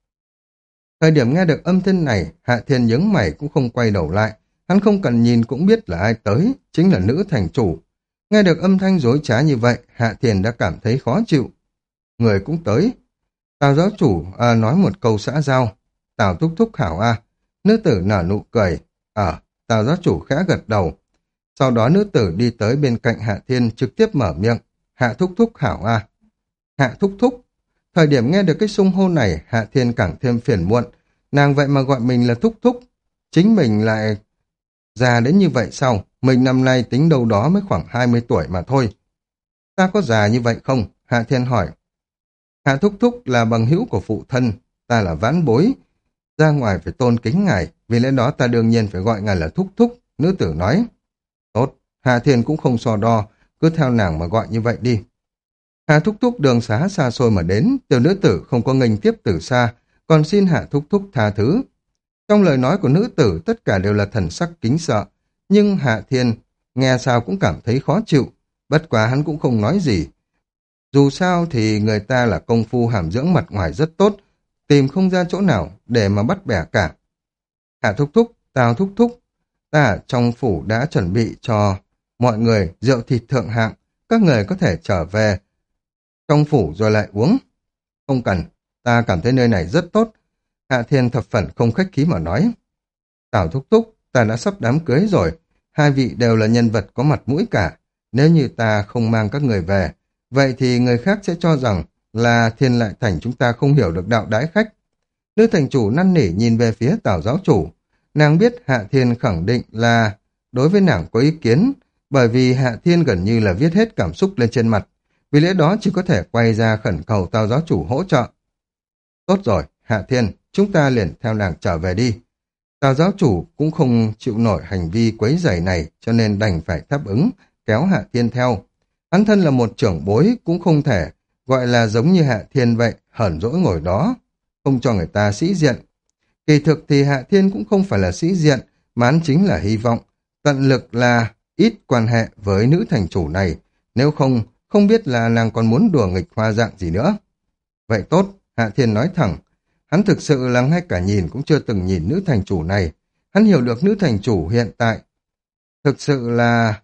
Thời điểm nghe được âm thanh này, Hạ Thiên nhướng mày cũng không quay đầu lại, hắn không cần nhìn cũng biết là ai tới, chính là nữ thành chủ. Nghe được âm thanh dối trá như vậy, Hạ Thiên đã cảm thấy khó chịu. Người cũng tới. Tào giáo chủ à, nói một câu xã giao. Tào thúc thúc hảo a. Nữ tử nở nụ cười. Ờ, Tào giáo chủ khẽ gật đầu. Sau đó nữ tử đi tới bên cạnh Hạ Thiên trực tiếp mở miệng. Hạ thúc thúc hảo a. Hạ thúc thúc. Thời điểm nghe được cái xung hô này, Hạ Thiên càng thêm phiền muộn. Nàng vậy mà gọi mình là thúc thúc. Chính mình lại già đến như vậy sao? Mình năm nay tính đâu đó mới khoảng hai mươi tuổi mà thôi. Ta có già như vậy không? Hạ Thiên hỏi. Hạ thúc thúc là bằng hữu của phụ thân, ta là vãn bối. Ra ngoài phải tôn kính ngài, vì lẽ đó ta đương nhiên phải gọi ngài là thúc thúc, nữ tử nói. Tốt, Hạ Thiên cũng không so đo, cứ theo nàng mà gọi như vậy đi. Hạ thúc thúc đường xá xa xôi mà đến, tiểu nữ tử không có nghênh tiếp từ xa, còn xin Hạ thúc thúc tha thứ. Trong lời nói của nữ tử tất cả đều là thần sắc kính sợ, nhưng Hạ Thiên nghe sao cũng cảm thấy khó chịu, bất quá hắn cũng không nói gì. Dù sao thì người ta là công phu hàm dưỡng mặt ngoài rất tốt, tìm không ra chỗ nào để mà bắt bẻ cả. Hạ thúc thúc, Tào thúc thúc, ta ở trong phủ đã chuẩn bị cho mọi người rượu thịt thượng hạng, các người có thể trở về trong phủ rồi lại uống. Không cần, ta cảm thấy nơi này rất tốt. Hạ Thiên thập phần không khách khí mà nói. Tào thúc thúc, ta đã sắp đám cưới rồi, hai vị đều là nhân vật có mặt mũi cả. Nếu như ta không mang các người về, vậy thì người khác sẽ cho rằng là Thiên Lại Thành chúng ta không hiểu được đạo đãi khách. Nữ thành chủ năn nỉ nhìn về phía Tào giáo chủ. Nàng biết Hạ Thiên khẳng định là đối với nàng có ý kiến, bởi vì Hạ Thiên gần như là viết hết cảm xúc lên trên mặt. Vì lẽ đó chỉ có thể quay ra khẩn cầu Tào giáo chủ hỗ trợ. Tốt rồi, Hạ Thiên, chúng ta liền theo nàng trở về đi. Tào giáo chủ cũng không chịu nổi hành vi quấy rầy này, cho nên đành phải đáp ứng, kéo Hạ Thiên theo. Hắn thân là một trưởng bối, cũng không thể gọi là giống như Hạ Thiên vậy, hờn dỗi ngồi đó, không cho người ta sĩ diện. Kỳ thực thì Hạ Thiên cũng không phải là sĩ diện, mà hắn chính là hy vọng, tận lực là ít quan hệ với nữ thành chủ này, nếu không, không biết là nàng còn muốn đùa nghịch hoa dạng gì nữa. Vậy tốt, Hạ Thiên nói thẳng, hắn thực sự là ngay cả nhìn cũng chưa từng nhìn nữ thành chủ này, hắn hiểu được nữ thành chủ hiện tại. Thực sự là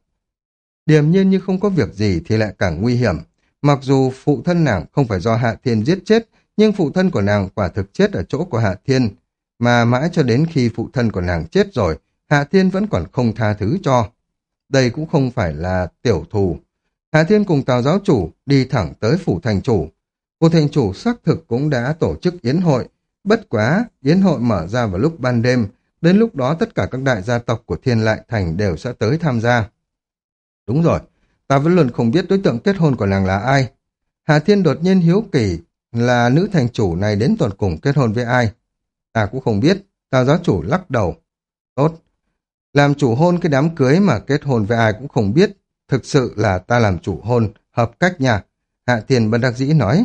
điềm nhiên như không có việc gì thì lại càng nguy hiểm. Mặc dù phụ thân nàng không phải do Hạ Thiên giết chết, nhưng phụ thân của nàng quả thực chết ở chỗ của Hạ Thiên, mà mãi cho đến khi phụ thân của nàng chết rồi, Hạ Thiên vẫn còn không tha thứ cho. Đây cũng không phải là tiểu thù. Hạ Thiên cùng Tào giáo chủ đi thẳng tới phủ thành chủ. Phủ thành chủ xác thực cũng đã tổ chức yến hội, bất quá yến hội mở ra vào lúc ban đêm, đến lúc đó tất cả các đại gia tộc của Thiên Lại Thành đều sẽ tới tham gia. Đúng rồi, ta vẫn luôn không biết đối tượng kết hôn của nàng là ai. Hạ Thiên đột nhiên hiếu kỳ là nữ thành chủ này đến tuần cùng kết hôn với ai. Ta cũng không biết, Tào giáo chủ lắc đầu. Tốt, làm chủ hôn cái đám cưới mà kết hôn với ai cũng không biết, thực sự là ta làm chủ hôn, hợp cách nha. Hạ Thiên bất đắc dĩ nói.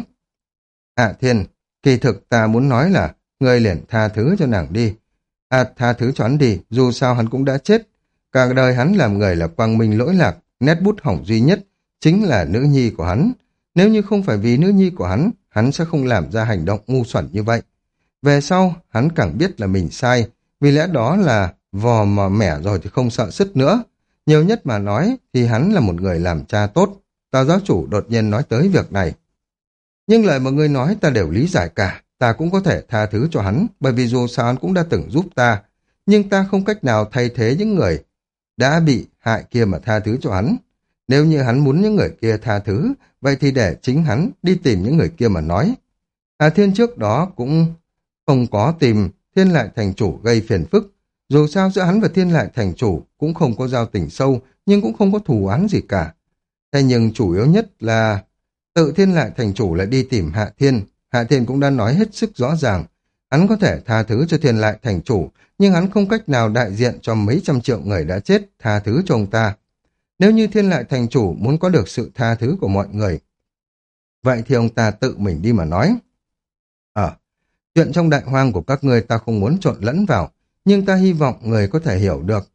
Hạ Thiên, kỳ thực ta muốn nói là ngươi liền tha thứ cho nàng đi. À, tha thứ cho hắn đi, dù sao hắn cũng đã chết. Cả đời hắn làm người là quang minh lỗi lạc, nét bút hỏng duy nhất chính là nữ nhi của hắn. Nếu như không phải vì nữ nhi của hắn, hắn sẽ không làm ra hành động ngu xuẩn như vậy. Về sau, hắn càng biết là mình sai, vì lẽ đó là vò mà mẻ rồi thì không sợ sứt nữa. Nhiều nhất mà nói thì hắn là một người làm cha tốt. Tào giáo chủ đột nhiên nói tới việc này. Nhưng lời mà ngươi nói ta đều lý giải cả, ta cũng có thể tha thứ cho hắn, bởi vì dù sao hắn cũng đã từng giúp ta. Nhưng ta không cách nào thay thế những người đã bị hại kia mà tha thứ cho hắn. Nếu như hắn muốn những người kia tha thứ, vậy thì để chính hắn đi tìm những người kia mà nói. Hà Thiên trước đó cũng không có tìm Thiên Lại thành chủ gây phiền phức. Dù sao giữa hắn và Thiên Lại thành chủ cũng không có giao tình sâu, nhưng cũng không có thù oán gì cả. Thế nhưng chủ yếu nhất là tự Thiên Lại thành chủ lại đi tìm Hạ Thiên. Hạ Thiên cũng đã nói hết sức rõ ràng. Hắn có thể tha thứ cho Thiên Lại thành chủ, nhưng hắn không cách nào đại diện cho mấy trăm triệu người đã chết tha thứ cho ông ta. Nếu như Thiên Lại thành chủ muốn có được sự tha thứ của mọi người, vậy thì ông ta tự mình đi mà nói. Ờ, chuyện trong đại hoang của các ngươi ta không muốn trộn lẫn vào, nhưng ta hy vọng người có thể hiểu được.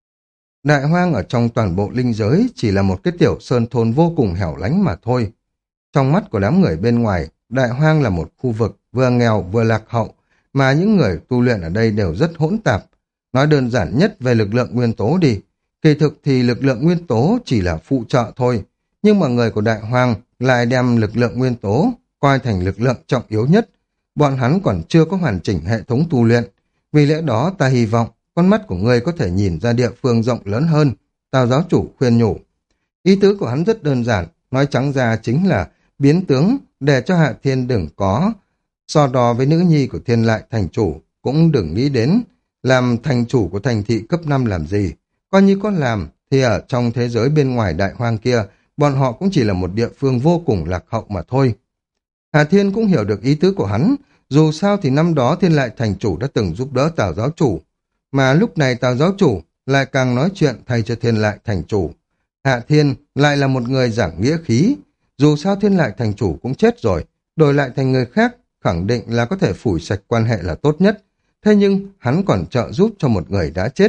Đại hoang ở trong toàn bộ linh giới chỉ là một cái tiểu sơn thôn vô cùng hẻo lánh mà thôi. Trong mắt của đám người bên ngoài, đại hoang là một khu vực vừa nghèo vừa lạc hậu, mà những người tu luyện ở đây đều rất hỗn tạp. Nói đơn giản nhất về lực lượng nguyên tố đi, kỳ thực thì lực lượng nguyên tố chỉ là phụ trợ thôi, nhưng mà người của đại hoang lại đem lực lượng nguyên tố coi thành lực lượng trọng yếu nhất. Bọn hắn còn chưa có hoàn chỉnh hệ thống tu luyện. Vì lẽ đó ta hy vọng con mắt của ngươi có thể nhìn ra địa phương rộng lớn hơn. Tào giáo chủ khuyên nhủ. Ý tứ của hắn rất đơn giản, nói trắng ra chính là biến tướng để cho Hạ Thiên đừng có so đo với nữ nhi của Thiên Lại thành chủ, cũng đừng nghĩ đến làm thành chủ của thành thị cấp năm làm gì. Coi như có làm thì ở trong thế giới bên ngoài đại hoang kia, bọn họ cũng chỉ là một địa phương vô cùng lạc hậu mà thôi. Hà Thiên cũng hiểu được ý tứ của hắn, dù sao thì năm đó Thiên Lại thành chủ đã từng giúp đỡ Tào giáo chủ, mà lúc này Tào giáo chủ lại càng nói chuyện thay cho Thiên Lại thành chủ. Hạ Thiên lại là một người giảng nghĩa khí, dù sao Thiên Lại thành chủ cũng chết rồi, đổi lại thành người khác, khẳng định là có thể phủi sạch quan hệ là tốt nhất, thế nhưng hắn còn trợ giúp cho một người đã chết.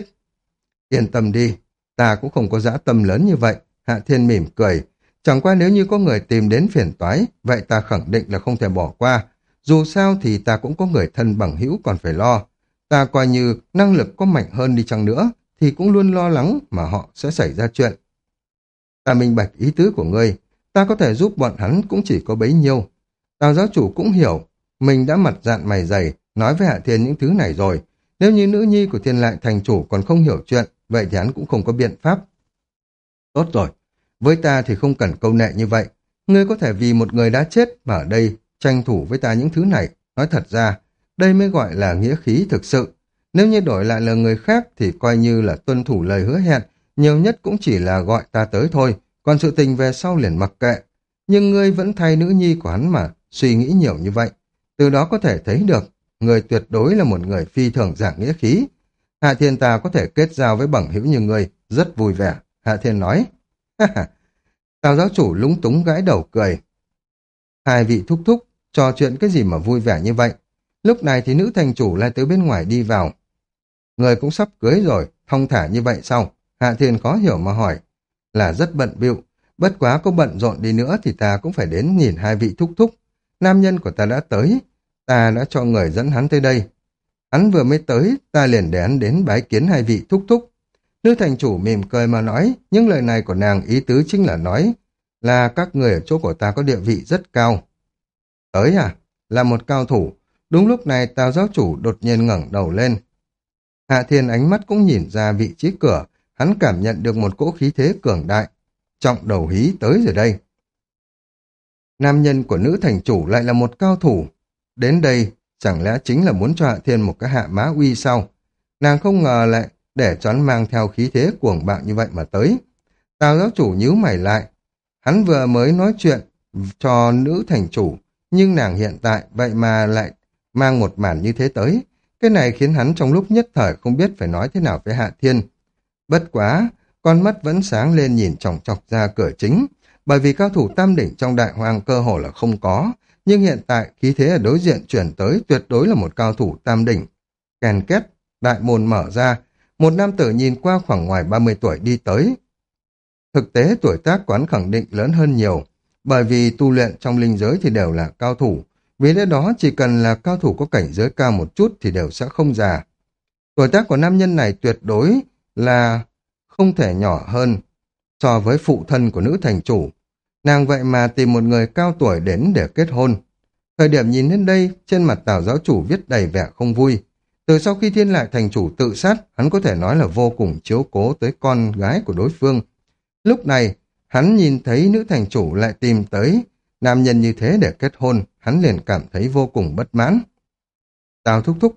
Yên tâm đi, ta cũng không có dã tâm lớn như vậy, Hạ Thiên mỉm cười. Chẳng qua nếu như có người tìm đến phiền toái, vậy ta khẳng định là không thể bỏ qua. Dù sao thì ta cũng có người thân bằng hữu còn phải lo. Ta coi như năng lực có mạnh hơn đi chăng nữa, thì cũng luôn lo lắng mà họ sẽ xảy ra chuyện. Ta minh bạch ý tứ của ngươi, ta có thể giúp bọn hắn cũng chỉ có bấy nhiêu. Tào giáo chủ cũng hiểu, mình đã mặt dạn mày dày, nói với Hạ Thiên những thứ này rồi. Nếu như nữ nhi của Thiên Lại thành chủ còn không hiểu chuyện, vậy thì hắn cũng không có biện pháp. Tốt rồi, với ta thì không cần câu nệ như vậy. Ngươi có thể vì một người đã chết mà ở đây tranh thủ với ta những thứ này. Nói thật ra, đây mới gọi là nghĩa khí thực sự. Nếu như đổi lại là người khác thì coi như là tuân thủ lời hứa hẹn, nhiều nhất cũng chỉ là gọi ta tới thôi, còn sự tình về sau liền mặc kệ. Nhưng ngươi vẫn thay nữ nhi của hắn mà suy nghĩ nhiều như vậy. Từ đó có thể thấy được, người tuyệt đối là một người phi thường giảng nghĩa khí. Hạ Thiên ta có thể kết giao với bằng hữu như ngươi, rất vui vẻ. Hạ Thiên nói. Tào giáo chủ lúng túng gãi đầu cười. Hai vị thúc thúc, trò chuyện cái gì mà vui vẻ như vậy? Lúc này thì nữ thành chủ lại từ bên ngoài đi vào. Người cũng sắp cưới rồi, thong thả như vậy sao? Hạ Thiên khó hiểu mà hỏi. Là rất bận bịu, bất quá có bận rộn đi nữa thì ta cũng phải đến nhìn hai vị thúc thúc. Nam nhân của ta đã tới, ta đã cho người dẫn hắn tới đây. Hắn vừa mới tới, ta liền để hắn đến bái kiến hai vị thúc thúc. Nữ thành chủ mỉm cười mà nói, những lời này của nàng ý tứ chính là nói là các người ở chỗ của ta có địa vị rất cao. Tới à? Là một cao thủ. Đúng lúc này Tào giáo chủ đột nhiên ngẩng đầu lên. Hạ Thiên ánh mắt cũng nhìn ra vị trí cửa, hắn cảm nhận được một cỗ khí thế cường đại. Trọng đầu hí tới rồi đây. Nam nhân của nữ thành chủ lại là một cao thủ. Đến đây, chẳng lẽ chính là muốn cho Hạ Thiên một cái hạ mã uy sao? Nàng không ngờ lại để cho hắn mang theo khí thế cuồng bạo như vậy mà tới. Tào giáo chủ nhíu mày lại. Hắn vừa mới nói chuyện cho nữ thành chủ, nhưng nàng hiện tại vậy mà lại mang một màn như thế tới. Cái này khiến hắn trong lúc nhất thời không biết phải nói thế nào với Hạ Thiên. Bất quá, con mắt vẫn sáng lên nhìn chòng chọc ra cửa chính, bởi vì cao thủ tam đỉnh trong đại hoang cơ hồ là không có, nhưng hiện tại khí thế ở đối diện chuyển tới tuyệt đối là một cao thủ tam đỉnh. Kèn két, đại môn mở ra, một nam tử nhìn qua khoảng ngoài ba mươi tuổi đi tới. Thực tế tuổi tác quán khẳng định lớn hơn nhiều, bởi vì tu luyện trong linh giới thì đều là cao thủ, vì lẽ đó chỉ cần là cao thủ có cảnh giới cao một chút thì đều sẽ không già. Tuổi tác của nam nhân này tuyệt đối là không thể nhỏ hơn so với phụ thân của nữ thành chủ. Nàng vậy mà tìm một người cao tuổi đến để kết hôn. Thời điểm nhìn đến đây, trên mặt Tào giáo chủ viết đầy vẻ không vui. Từ sau khi Thiên Lại thành chủ tự sát, hắn có thể nói là vô cùng chiếu cố tới con gái của đối phương. Lúc này, hắn nhìn thấy nữ thành chủ lại tìm tới nam nhân như thế để kết hôn, hắn liền cảm thấy vô cùng bất mãn. Tào thúc thúc hảo,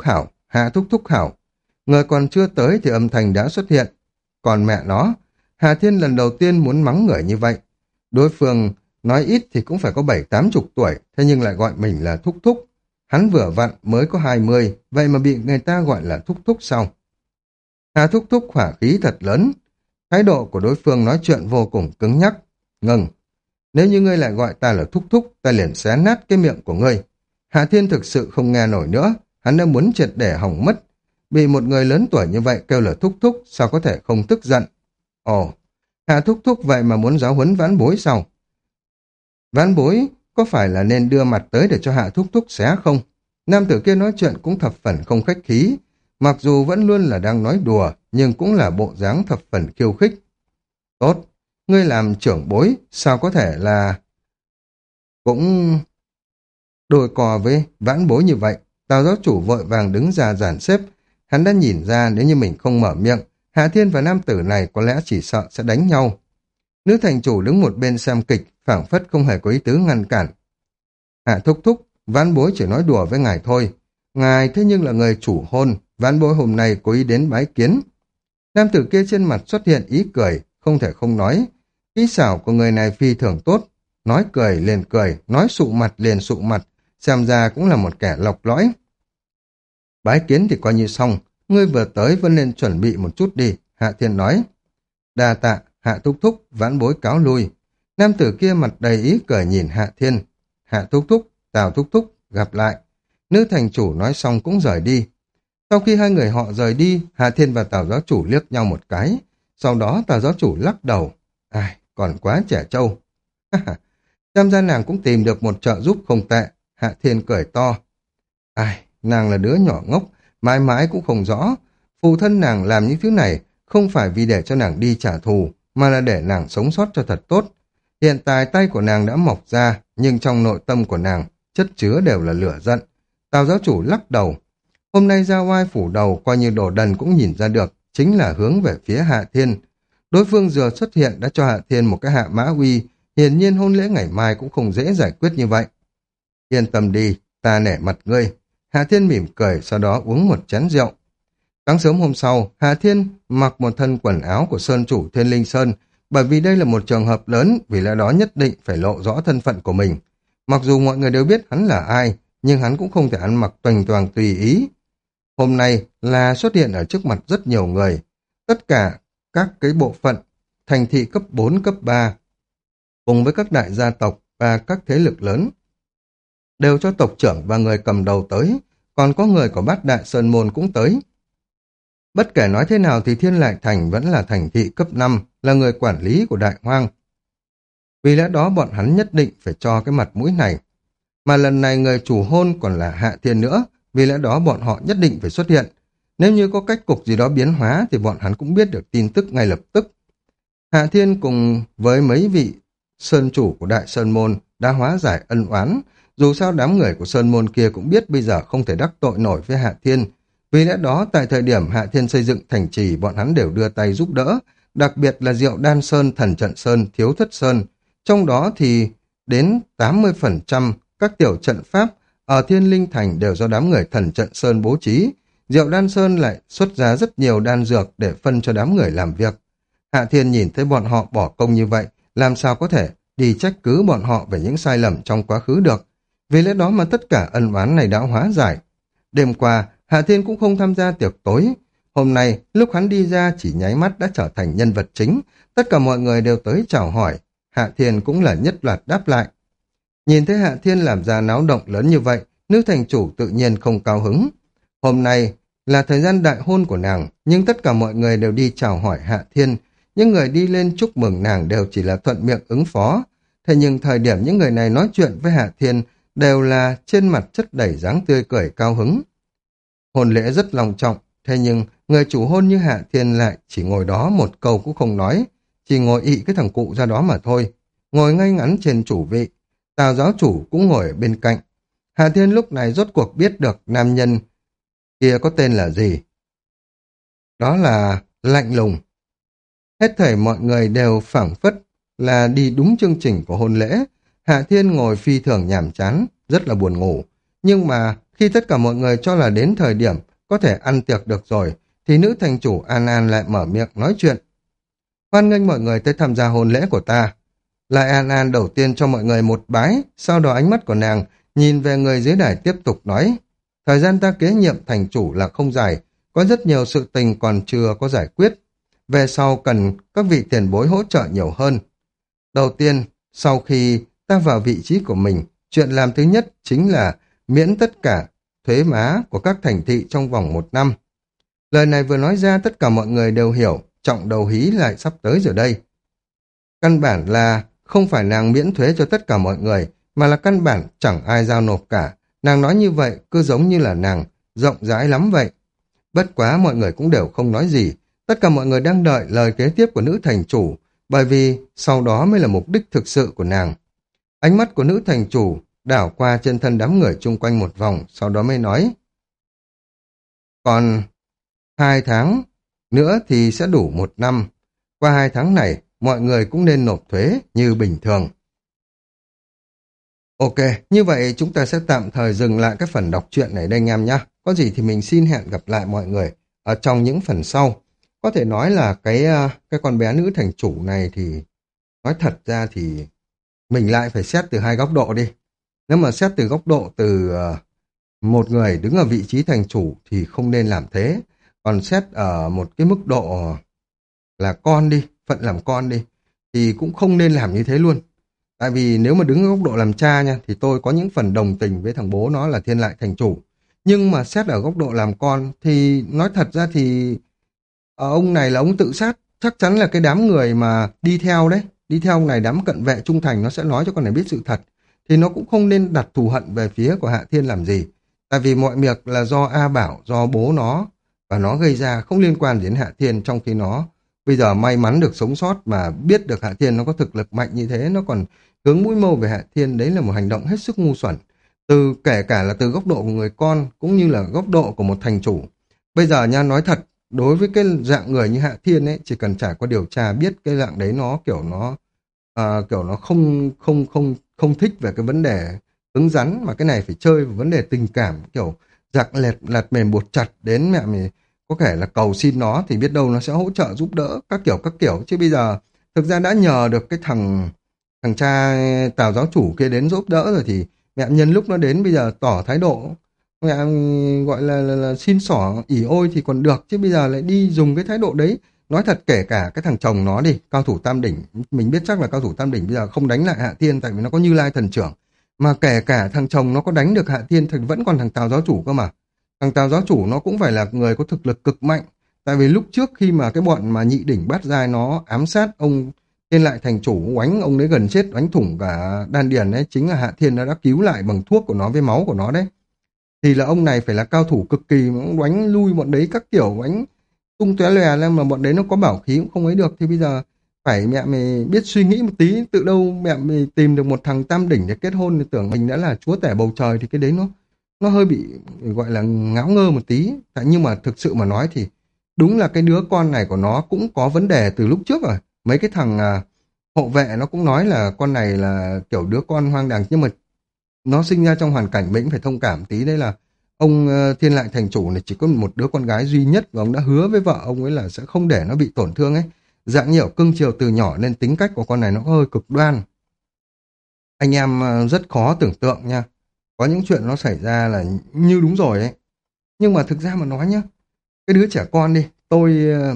Hạ thúc thúc hảo. Người còn chưa tới thì âm thanh đã xuất hiện. Còn mẹ nó, Hà Thiên lần đầu tiên muốn mắng người như vậy. Đối phương nói ít thì cũng phải có bảy tám chục tuổi, thế nhưng lại gọi mình là thúc thúc. Hắn vừa vặn mới có hai mươi, vậy mà bị người ta gọi là thúc thúc sau. Hà thúc thúc hỏa khí thật lớn. Thái độ của đối phương nói chuyện vô cùng cứng nhắc. Ngừng. Nếu như ngươi lại gọi ta là thúc thúc, ta liền xé nát cái miệng của ngươi. Hà Thiên thực sự không nghe nổi nữa, hắn đã muốn triệt để hỏng mất. Bị một người lớn tuổi như vậy kêu là thúc thúc, sao có thể không tức giận. Ồ, Hà thúc thúc vậy mà muốn giáo huấn vãn bối sao? Vãn bối có phải là nên đưa mặt tới để cho Hạ thúc thúc xé không? Nam tử kia nói chuyện cũng thập phần không khách khí, mặc dù vẫn luôn là đang nói đùa, nhưng cũng là bộ dáng thập phần khiêu khích. Tốt, ngươi làm trưởng bối, sao có thể là... Cũng... Đôi cò với vãn bối như vậy, Tào giáo chủ vội vàng đứng ra dàn xếp. Hắn đã nhìn ra nếu như mình không mở miệng, Hạ Thiên và nam tử này có lẽ chỉ sợ sẽ đánh nhau. Nữ thành chủ đứng một bên xem kịch, phảng phất không hề có ý tứ ngăn cản. Hạ thúc thúc, vãn bối chỉ nói đùa với ngài thôi. Ngài thế nhưng là người chủ hôn, vãn bối hôm nay có ý đến bái kiến. Nam tử kia trên mặt xuất hiện ý cười, không thể không nói. Kỹ xảo của người này phi thường tốt, nói cười liền cười, nói sụ mặt liền sụ mặt, xem ra cũng là một kẻ lọc lõi. Bái kiến thì coi như xong, ngươi vừa tới vẫn nên chuẩn bị một chút đi, Hạ Thiên nói. Đa tạ, Hạ thúc thúc, vãn bối cáo lui. Nam tử kia mặt đầy ý cười nhìn Hạ Thiên. Hạ thúc thúc, Tào thúc thúc, gặp lại. Nữ thành chủ nói xong cũng rời đi. Sau khi hai người họ rời đi, Hạ Thiên và Tào giáo chủ liếc nhau một cái. Sau đó Tào giáo chủ lắc đầu. Ai, còn quá trẻ trâu. Xem ra nàng cũng tìm được một trợ giúp không tệ. Hạ Thiên cười to. Ai, nàng là đứa nhỏ ngốc, mãi mãi cũng không rõ. Phụ thân nàng làm những thứ này không phải vì để cho nàng đi trả thù, mà là để nàng sống sót cho thật tốt. Hiện tại tay của nàng đã mọc ra, nhưng trong nội tâm của nàng chất chứa đều là lửa giận. Tào giáo chủ lắc đầu. Hôm nay ra oai phủ đầu coi như đồ đần cũng nhìn ra được, chính là hướng về phía Hạ Thiên. Đối phương vừa xuất hiện đã cho Hạ Thiên một cái hạ mã uy, hiển nhiên hôn lễ ngày mai cũng không dễ giải quyết như vậy. Yên tâm đi, ta nể mặt ngươi. Hạ Thiên mỉm cười, sau đó uống một chén rượu. Sáng sớm hôm sau, Hạ Thiên mặc một thân quần áo của Sơn chủ Thiên Linh Sơn, bởi vì đây là một trường hợp lớn, vì lẽ đó nhất định phải lộ rõ thân phận của mình. Mặc dù mọi người đều biết hắn là ai, nhưng hắn cũng không thể ăn mặc toành toàng tùy ý. Hôm nay là xuất hiện ở trước mặt rất nhiều người, tất cả các cái bộ phận, thành thị cấp bốn, cấp ba, cùng với các đại gia tộc và các thế lực lớn, đều cho tộc trưởng và người cầm đầu tới, còn có người của bát đại sơn môn cũng tới. Bất kể nói thế nào thì Thiên Lại Thành vẫn là thành thị cấp năm, là người quản lý của Đại Hoang. Vì lẽ đó bọn hắn nhất định phải cho cái mặt mũi này. Mà lần này người chủ hôn còn là Hạ Thiên nữa, vì lẽ đó bọn họ nhất định phải xuất hiện. Nếu như có cách cục gì đó biến hóa thì bọn hắn cũng biết được tin tức ngay lập tức. Hạ Thiên cùng với mấy vị sơn chủ của Đại Sơn Môn đã hóa giải ân oán. Dù sao đám người của Sơn Môn kia cũng biết bây giờ không thể đắc tội nổi với Hạ Thiên. Vì lẽ đó tại thời điểm Hạ Thiên xây dựng thành trì, bọn hắn đều đưa tay giúp đỡ, đặc biệt là Diệu Đan Sơn, Thần Trận Sơn, Thiếu Thất Sơn. Trong đó thì đến tám mươi phần trăm các tiểu trận pháp ở Thiên Linh Thành đều do đám người Thần Trận Sơn bố trí. Diệu Đan Sơn lại xuất ra rất nhiều đan dược để phân cho đám người làm việc. Hạ Thiên nhìn thấy bọn họ bỏ công như vậy, làm sao có thể đi trách cứ bọn họ về những sai lầm trong quá khứ được. Vì lẽ đó mà tất cả ân oán này đã hóa giải. Đêm qua, Hạ Thiên cũng không tham gia tiệc tối. Hôm nay, lúc hắn đi ra chỉ nháy mắt đã trở thành nhân vật chính. Tất cả mọi người đều tới chào hỏi. Hạ Thiên cũng là nhất loạt đáp lại. Nhìn thấy Hạ Thiên làm ra náo động lớn như vậy, nữ thành chủ tự nhiên không cao hứng. Hôm nay là thời gian đại hôn của nàng, nhưng tất cả mọi người đều đi chào hỏi Hạ Thiên. Những người đi lên chúc mừng nàng đều chỉ là thuận miệng ứng phó. Thế nhưng thời điểm những người này nói chuyện với Hạ Thiên đều là trên mặt chất đầy dáng tươi cười cao hứng. Hôn lễ rất long trọng, thế nhưng người chủ hôn như Hạ Thiên lại chỉ ngồi đó một câu cũng không nói, chỉ ngồi ị cái thằng cụ ra đó mà thôi, ngồi ngay ngắn trên chủ vị. Tào giáo chủ cũng ngồi ở bên cạnh. Hạ Thiên lúc này rốt cuộc biết được nam nhân kia có tên là gì. Đó là Lạnh Lùng. Hết thảy mọi người đều phảng phất là đi đúng chương trình của hôn lễ. Hạ Thiên ngồi phi thường nhàm chán, rất là buồn ngủ. Nhưng mà khi tất cả mọi người cho là đến thời điểm có thể ăn tiệc được rồi, thì nữ thành chủ An An lại mở miệng nói chuyện. Hoan nghênh mọi người tới tham gia hôn lễ của ta. Lại An An đầu tiên cho mọi người một bái, sau đó ánh mắt của nàng nhìn về người dưới đài tiếp tục nói. Thời gian ta kế nhiệm thành chủ là không dài, có rất nhiều sự tình còn chưa có giải quyết. Về sau cần các vị tiền bối hỗ trợ nhiều hơn. Đầu tiên, sau khi ta vào vị trí của mình, chuyện làm thứ nhất chính là miễn tất cả thuế má của các thành thị trong vòng một năm. Lời này vừa nói ra tất cả mọi người đều hiểu, trọng đầu hí lại sắp tới rồi đây. Căn bản là không phải nàng miễn thuế cho tất cả mọi người, mà là căn bản chẳng ai giao nộp cả. Nàng nói như vậy cứ giống như là nàng rộng rãi lắm vậy. Bất quá mọi người cũng đều không nói gì. Tất cả mọi người đang đợi lời kế tiếp của nữ thành chủ, bởi vì sau đó mới là mục đích thực sự của nàng. Ánh mắt của nữ thành chủ đảo qua trên thân đám người chung quanh một vòng, sau đó mới nói. Còn hai tháng nữa thì sẽ đủ một năm. Qua hai tháng này, mọi người cũng nên nộp thuế như bình thường. Ok, như vậy chúng ta sẽ tạm thời dừng lại cái phần đọc truyện này đây anh em nhé. Có gì thì mình xin hẹn gặp lại mọi người ở trong những phần sau. Có thể nói là cái cái con bé nữ thành chủ này thì nói thật ra thì mình lại phải xét từ hai góc độ đi. Nếu mà xét từ góc độ từ uh, một người đứng ở vị trí thành chủ thì không nên làm thế. Còn xét ở một cái mức độ là con đi, phận làm con đi, thì cũng không nên làm như thế luôn. Tại vì nếu mà đứng ở góc độ làm cha nha, thì tôi có những phần đồng tình với thằng bố nó là Thiên Lại thành chủ. Nhưng mà xét ở góc độ làm con thì nói thật ra thì ờ, ông này là ông tự sát. Chắc chắn là cái đám người mà đi theo đấy, đi theo ông này, đám cận vệ trung thành nó sẽ nói cho con này biết sự thật. Thì nó cũng không nên đặt thù hận về phía của Hạ Thiên làm gì. Tại vì mọi việc là do A Bảo, do bố nó và nó gây ra, không liên quan đến Hạ Thiên, trong khi nó bây giờ may mắn được sống sót mà biết được Hạ Thiên nó có thực lực mạnh như thế, nó còn hướng mũi mâu về Hạ Thiên, đấy là một hành động hết sức ngu xuẩn. Từ kể cả là từ góc độ của người con cũng như là góc độ của một thành chủ. Bây giờ nha, nói thật, đối với cái dạng người như Hạ Thiên ấy, chỉ cần trải qua điều tra biết cái dạng đấy nó kiểu nó à, kiểu nó không không không không thích về cái vấn đề cứng rắn, mà cái này phải chơi vào vấn đề tình cảm, kiểu giặc lẹt lạt mềm buộc chặt đến mẹ mình có thể là cầu xin nó thì biết đâu nó sẽ hỗ trợ giúp đỡ các kiểu các kiểu. Chứ bây giờ thực ra đã nhờ được cái thằng thằng cha Tào giáo chủ kia đến giúp đỡ rồi thì mẹ nhân lúc nó đến bây giờ tỏ thái độ mẹ gọi là, là, là xin xỏ ỉ ôi thì còn được, chứ bây giờ lại đi dùng cái thái độ đấy. Nói thật, kể cả cái thằng chồng nó đi, cao thủ tam đỉnh, mình biết chắc là cao thủ tam đỉnh bây giờ không đánh lại Hạ Thiên tại vì nó có Như Lai thần trưởng, mà kể cả thằng chồng nó có đánh được Hạ Thiên thì vẫn còn thằng Tào giáo chủ cơ mà. Thằng Tào giáo chủ nó cũng phải là người có thực lực cực mạnh, tại vì lúc trước khi mà cái bọn mà nhị đỉnh bát giai nó ám sát ông Thiên Lại thành chủ, oánh ông đấy gần chết, oánh thủng cả đan điền ấy, chính là Hạ Thiên nó đã cứu lại bằng thuốc của nó với máu của nó đấy. Thì là ông này phải là cao thủ cực kỳ, mà ông oánh lui bọn đấy các kiểu, oánh tung tóe lòe lên, mà bọn đấy nó có bảo khí cũng không ấy được. Thì bây giờ phải mẹ mày biết suy nghĩ một tí, tự đâu mẹ mày tìm được một thằng tam đỉnh để kết hôn thì tưởng mình đã là chúa tể bầu trời, thì cái đấy nó nó hơi bị gọi là ngáo ngơ một tí. Tại nhưng mà thực sự mà nói thì đúng là cái đứa con này của nó cũng có vấn đề từ lúc trước rồi. Mấy cái thằng à, hộ vệ nó cũng nói là con này là kiểu đứa con hoang đàng, nhưng mà nó sinh ra trong hoàn cảnh mình phải thông cảm tí. Đấy là ông uh, Thiên Lại thành chủ này chỉ có một đứa con gái duy nhất, và ông đã hứa với vợ ông ấy là sẽ không để nó bị tổn thương ấy. Dạng nhiều cưng chiều từ nhỏ nên tính cách của con này nó hơi cực đoan. Anh em uh, rất khó tưởng tượng nha. Có những chuyện nó xảy ra là như đúng rồi ấy. Nhưng mà thực ra mà nói nhá, cái đứa trẻ con đi, tôi uh,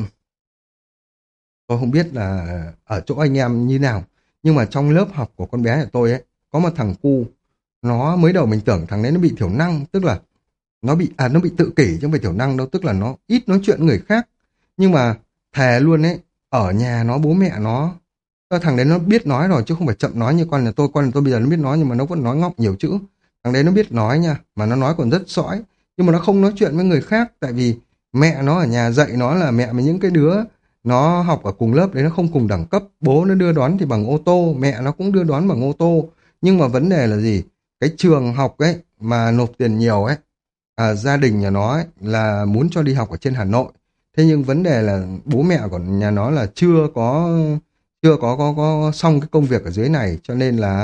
tôi không biết là ở chỗ anh em như nào, nhưng mà trong lớp học của con bé nhà tôi ấy, có một thằng cu, nó mới đầu mình tưởng thằng đấy nó bị thiểu năng, tức là nó bị à nó bị tự kỷ chứ không phải thiểu năng đâu, tức là nó ít nói chuyện người khác. Nhưng mà thề luôn ấy, ở nhà nó bố mẹ nó, thằng đấy nó biết nói rồi chứ không phải chậm nói như con nhà tôi. Con nhà tôi bây giờ nó biết nói nhưng mà nó vẫn nói ngọng nhiều chữ. Thằng đấy nó biết nói nha, mà nó nói còn rất sõi, nhưng mà nó không nói chuyện với người khác, tại vì mẹ nó ở nhà dạy nó là mẹ với những cái đứa nó học ở cùng lớp đấy nó không cùng đẳng cấp. Bố nó đưa đón thì bằng ô tô, mẹ nó cũng đưa đón bằng ô tô. Nhưng mà vấn đề là gì? Cái trường học ấy mà nộp tiền nhiều ấy, à, gia đình nhà nó ấy, là muốn cho đi học ở trên Hà Nội. Thế nhưng vấn đề là bố mẹ của nhà nó là chưa có chưa có có có xong cái công việc ở dưới này, cho nên là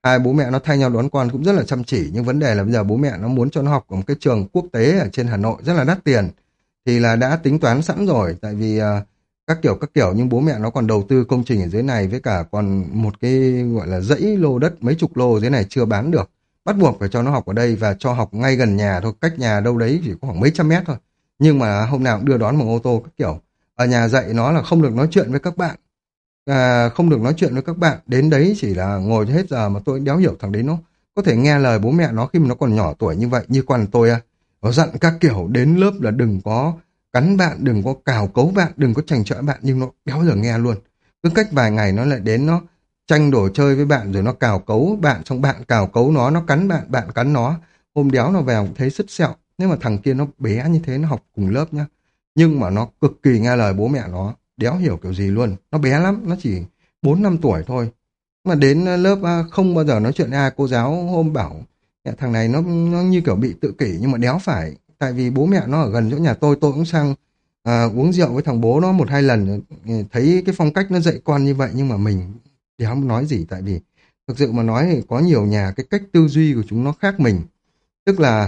hai bố mẹ nó thay nhau đón con cũng rất là chăm chỉ, nhưng vấn đề là bây giờ bố mẹ nó muốn cho nó học ở một cái trường quốc tế ở trên Hà Nội rất là đắt tiền, thì là đã tính toán sẵn rồi, tại vì à, các kiểu các kiểu, nhưng bố mẹ nó còn đầu tư công trình ở dưới này, với cả còn một cái gọi là dãy lô đất mấy chục lô ở dưới này chưa bán được, bắt buộc phải cho nó học ở đây và cho học ngay gần nhà thôi, cách nhà đâu đấy chỉ có khoảng mấy trăm mét thôi, nhưng mà hôm nào cũng đưa đón bằng ô tô các kiểu. Ở nhà dạy nó là không được nói chuyện với các bạn, à, không được nói chuyện với các bạn, đến đấy chỉ là ngồi cho hết giờ, mà tôi đéo hiểu thằng đấy nó có thể nghe lời bố mẹ nó khi mà nó còn nhỏ tuổi như vậy. Như con tôi à, nó dặn các kiểu đến lớp là đừng có cắn bạn, đừng có cào cấu bạn, đừng có chành chọe bạn, nhưng nó đéo bao giờ nghe luôn. Cứ cách vài ngày nó lại đến, nó tranh đồ chơi với bạn, rồi nó cào cấu bạn, xong bạn cào cấu nó nó cắn bạn, bạn cắn nó. Hôm đéo nó về cũng thấy sứt sẹo. Nếu mà thằng kia nó bé như thế, nó học cùng lớp nhá, nhưng mà nó cực kỳ nghe lời bố mẹ nó, đéo hiểu kiểu gì luôn. Nó bé lắm, nó chỉ bốn năm tuổi thôi, mà đến lớp à, không bao giờ nói chuyện với ai. Cô giáo hôm bảo "Mẹ, thằng này nó nó như kiểu bị tự kỷ", nhưng mà đéo phải, tại vì bố mẹ nó ở gần chỗ nhà tôi tôi cũng sang à, uống rượu với thằng bố nó một hai lần, thấy cái phong cách nó dạy con như vậy, nhưng mà mình đéo nói gì, tại vì thực sự mà nói thì có nhiều nhà cái cách tư duy của chúng nó khác mình. Tức là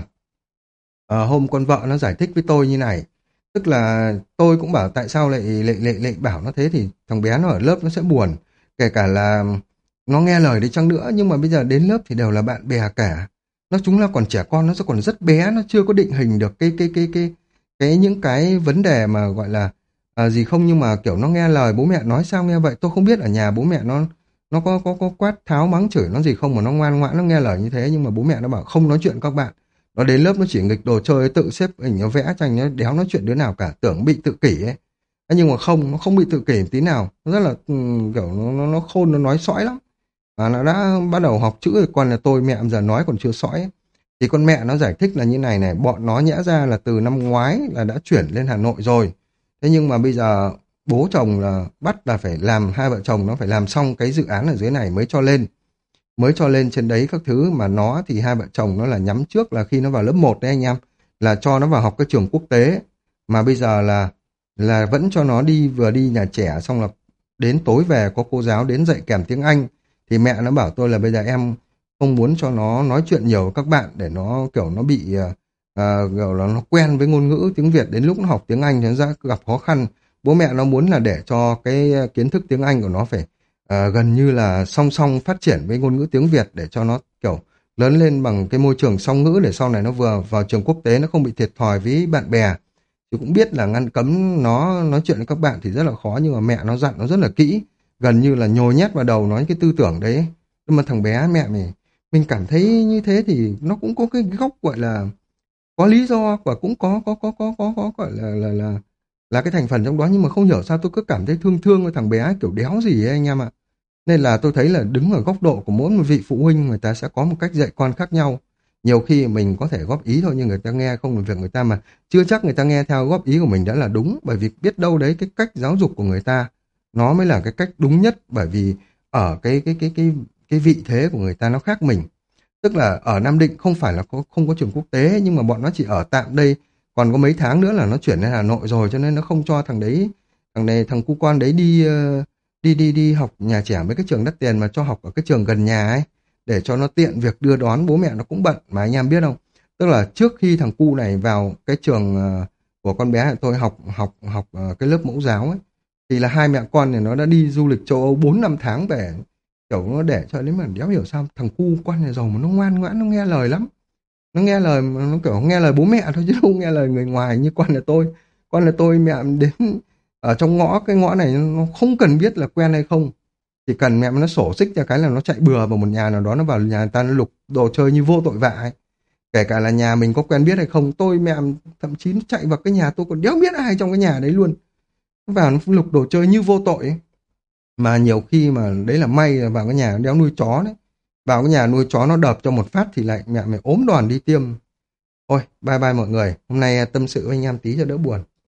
ờ, hôm con vợ nó giải thích với tôi như này, tức là tôi cũng bảo tại sao lại lại lại, lại bảo nó thế, thì thằng bé nó ở lớp nó sẽ buồn, kể cả là nó nghe lời đi chăng nữa, nhưng mà bây giờ đến lớp thì đều là bạn bè cả. Nó chúng là còn trẻ con, nó sẽ còn rất bé, nó chưa có định hình được cái cái cái cái cái những cái vấn đề mà gọi là à, gì không, nhưng mà kiểu nó nghe lời bố mẹ nói sao nghe vậy. Tôi không biết ở nhà bố mẹ nó nó có có có quát tháo mắng chửi nó gì không mà nó ngoan ngoãn nó nghe lời như thế, nhưng mà bố mẹ nó bảo không nói chuyện các bạn. Nó đến lớp nó chỉ nghịch đồ chơi, tự xếp hình, nó vẽ tranh, nó đéo nói chuyện đứa nào cả, tưởng bị tự kỷ ấy. Thế nhưng mà không, nó không bị tự kỷ tí nào, nó rất là ừ, kiểu nó, nó nó khôn, nó nói sõi lắm, và nó đã bắt đầu học chữ rồi. Còn là tôi mẹ giờ nói còn chưa sõi ấy. Thì con mẹ nó giải thích là như này này, bọn nó nhẽ ra là từ năm ngoái là đã chuyển lên Hà Nội rồi, thế nhưng mà bây giờ bố chồng là bắt là phải làm, hai vợ chồng nó phải làm xong cái dự án ở dưới này mới cho lên, mới cho lên trên đấy các thứ. Mà nó thì hai vợ chồng nó là nhắm trước là khi nó vào lớp một đấy anh em, là cho nó vào học cái trường quốc tế, mà bây giờ là là vẫn cho nó đi, vừa đi nhà trẻ xong là đến tối về có cô giáo đến dạy kèm tiếng Anh. Thì mẹ nó bảo tôi là bây giờ em không muốn cho nó nói chuyện nhiều với các bạn, để nó kiểu nó bị uh, kiểu là nó quen với ngôn ngữ tiếng Việt, đến lúc nó học tiếng Anh thì nó ra gặp khó khăn. Bố mẹ nó muốn là để cho cái kiến thức tiếng Anh của nó phải à, gần như là song song phát triển với ngôn ngữ tiếng Việt, để cho nó kiểu lớn lên bằng cái môi trường song ngữ, để sau này nó vừa vào trường quốc tế nó không bị thiệt thòi với bạn bè. Thì cũng biết là ngăn cấm nó nói chuyện với các bạn thì rất là khó, nhưng mà mẹ nó dặn nó rất là kỹ, gần như là nhồi nhét vào đầu nói cái tư tưởng đấy. Nhưng mà thằng bé mẹ mình mình cảm thấy như thế thì nó cũng có cái góc gọi là có lý do, và cũng có có có có có, có gọi là là là là cái thành phần trong đó, nhưng mà không hiểu sao tôi cứ cảm thấy thương thương với thằng bé ấy, kiểu đéo gì ấy anh em ạ. Nên là tôi thấy là đứng ở góc độ của mỗi một vị phụ huynh, người ta sẽ có một cách dạy con khác nhau. Nhiều khi mình có thể góp ý thôi, nhưng người ta nghe không là việc người ta, mà chưa chắc người ta nghe theo góp ý của mình đã là đúng, bởi vì biết đâu đấy cái cách giáo dục của người ta nó mới là cái cách đúng nhất, bởi vì ở cái cái cái cái cái vị thế của người ta nó khác mình. Tức là ở Nam Định không phải là có, không có trường quốc tế, nhưng mà bọn nó chỉ ở tạm đây, còn có mấy tháng nữa là nó chuyển lên Hà Nội rồi, cho nên nó không cho thằng đấy, thằng này thằng cu con đấy đi ờ, đi đi đi học nhà trẻ mấy cái trường đắt tiền, mà cho học ở cái trường gần nhà ấy, để cho nó tiện việc đưa đón, bố mẹ nó cũng bận mà anh em biết không. Tức là trước khi thằng cu này vào cái trường ờ, của con bé tôi học học học ờ, cái lớp mẫu giáo ấy, thì là hai mẹ con này nó đã đi du lịch châu Âu bốn năm tháng về, kiểu nó để cho đến mà đéo hiểu sao thằng cu con này giàu mà nó ngoan ngoãn, nó nghe lời lắm, nó nghe lời, nó kiểu nghe lời bố mẹ thôi chứ không nghe lời người ngoài như con là tôi. Con là tôi mẹ đến ở trong ngõ, cái ngõ này nó không cần biết là quen hay không, chỉ cần mẹ nó sổ xích cho cái là nó chạy bừa vào một nhà nào đó, nó vào nhà người ta nó lục đồ chơi như vô tội vạ ấy. Kể cả là nhà mình có quen biết hay không, tôi mẹ thậm chí nó chạy vào cái nhà tôi còn đéo biết ai trong cái nhà đấy luôn, nó vào nó lục đồ chơi như vô tội ấy. Mà nhiều khi mà đấy là may là vào cái nhà nó đéo nuôi chó đấy, vào cái nhà nuôi chó nó đập cho một phát thì lại mẹ mày ốm đòn đi tiêm. Thôi bye bye mọi người, hôm nay tâm sự với anh em tí cho đỡ buồn.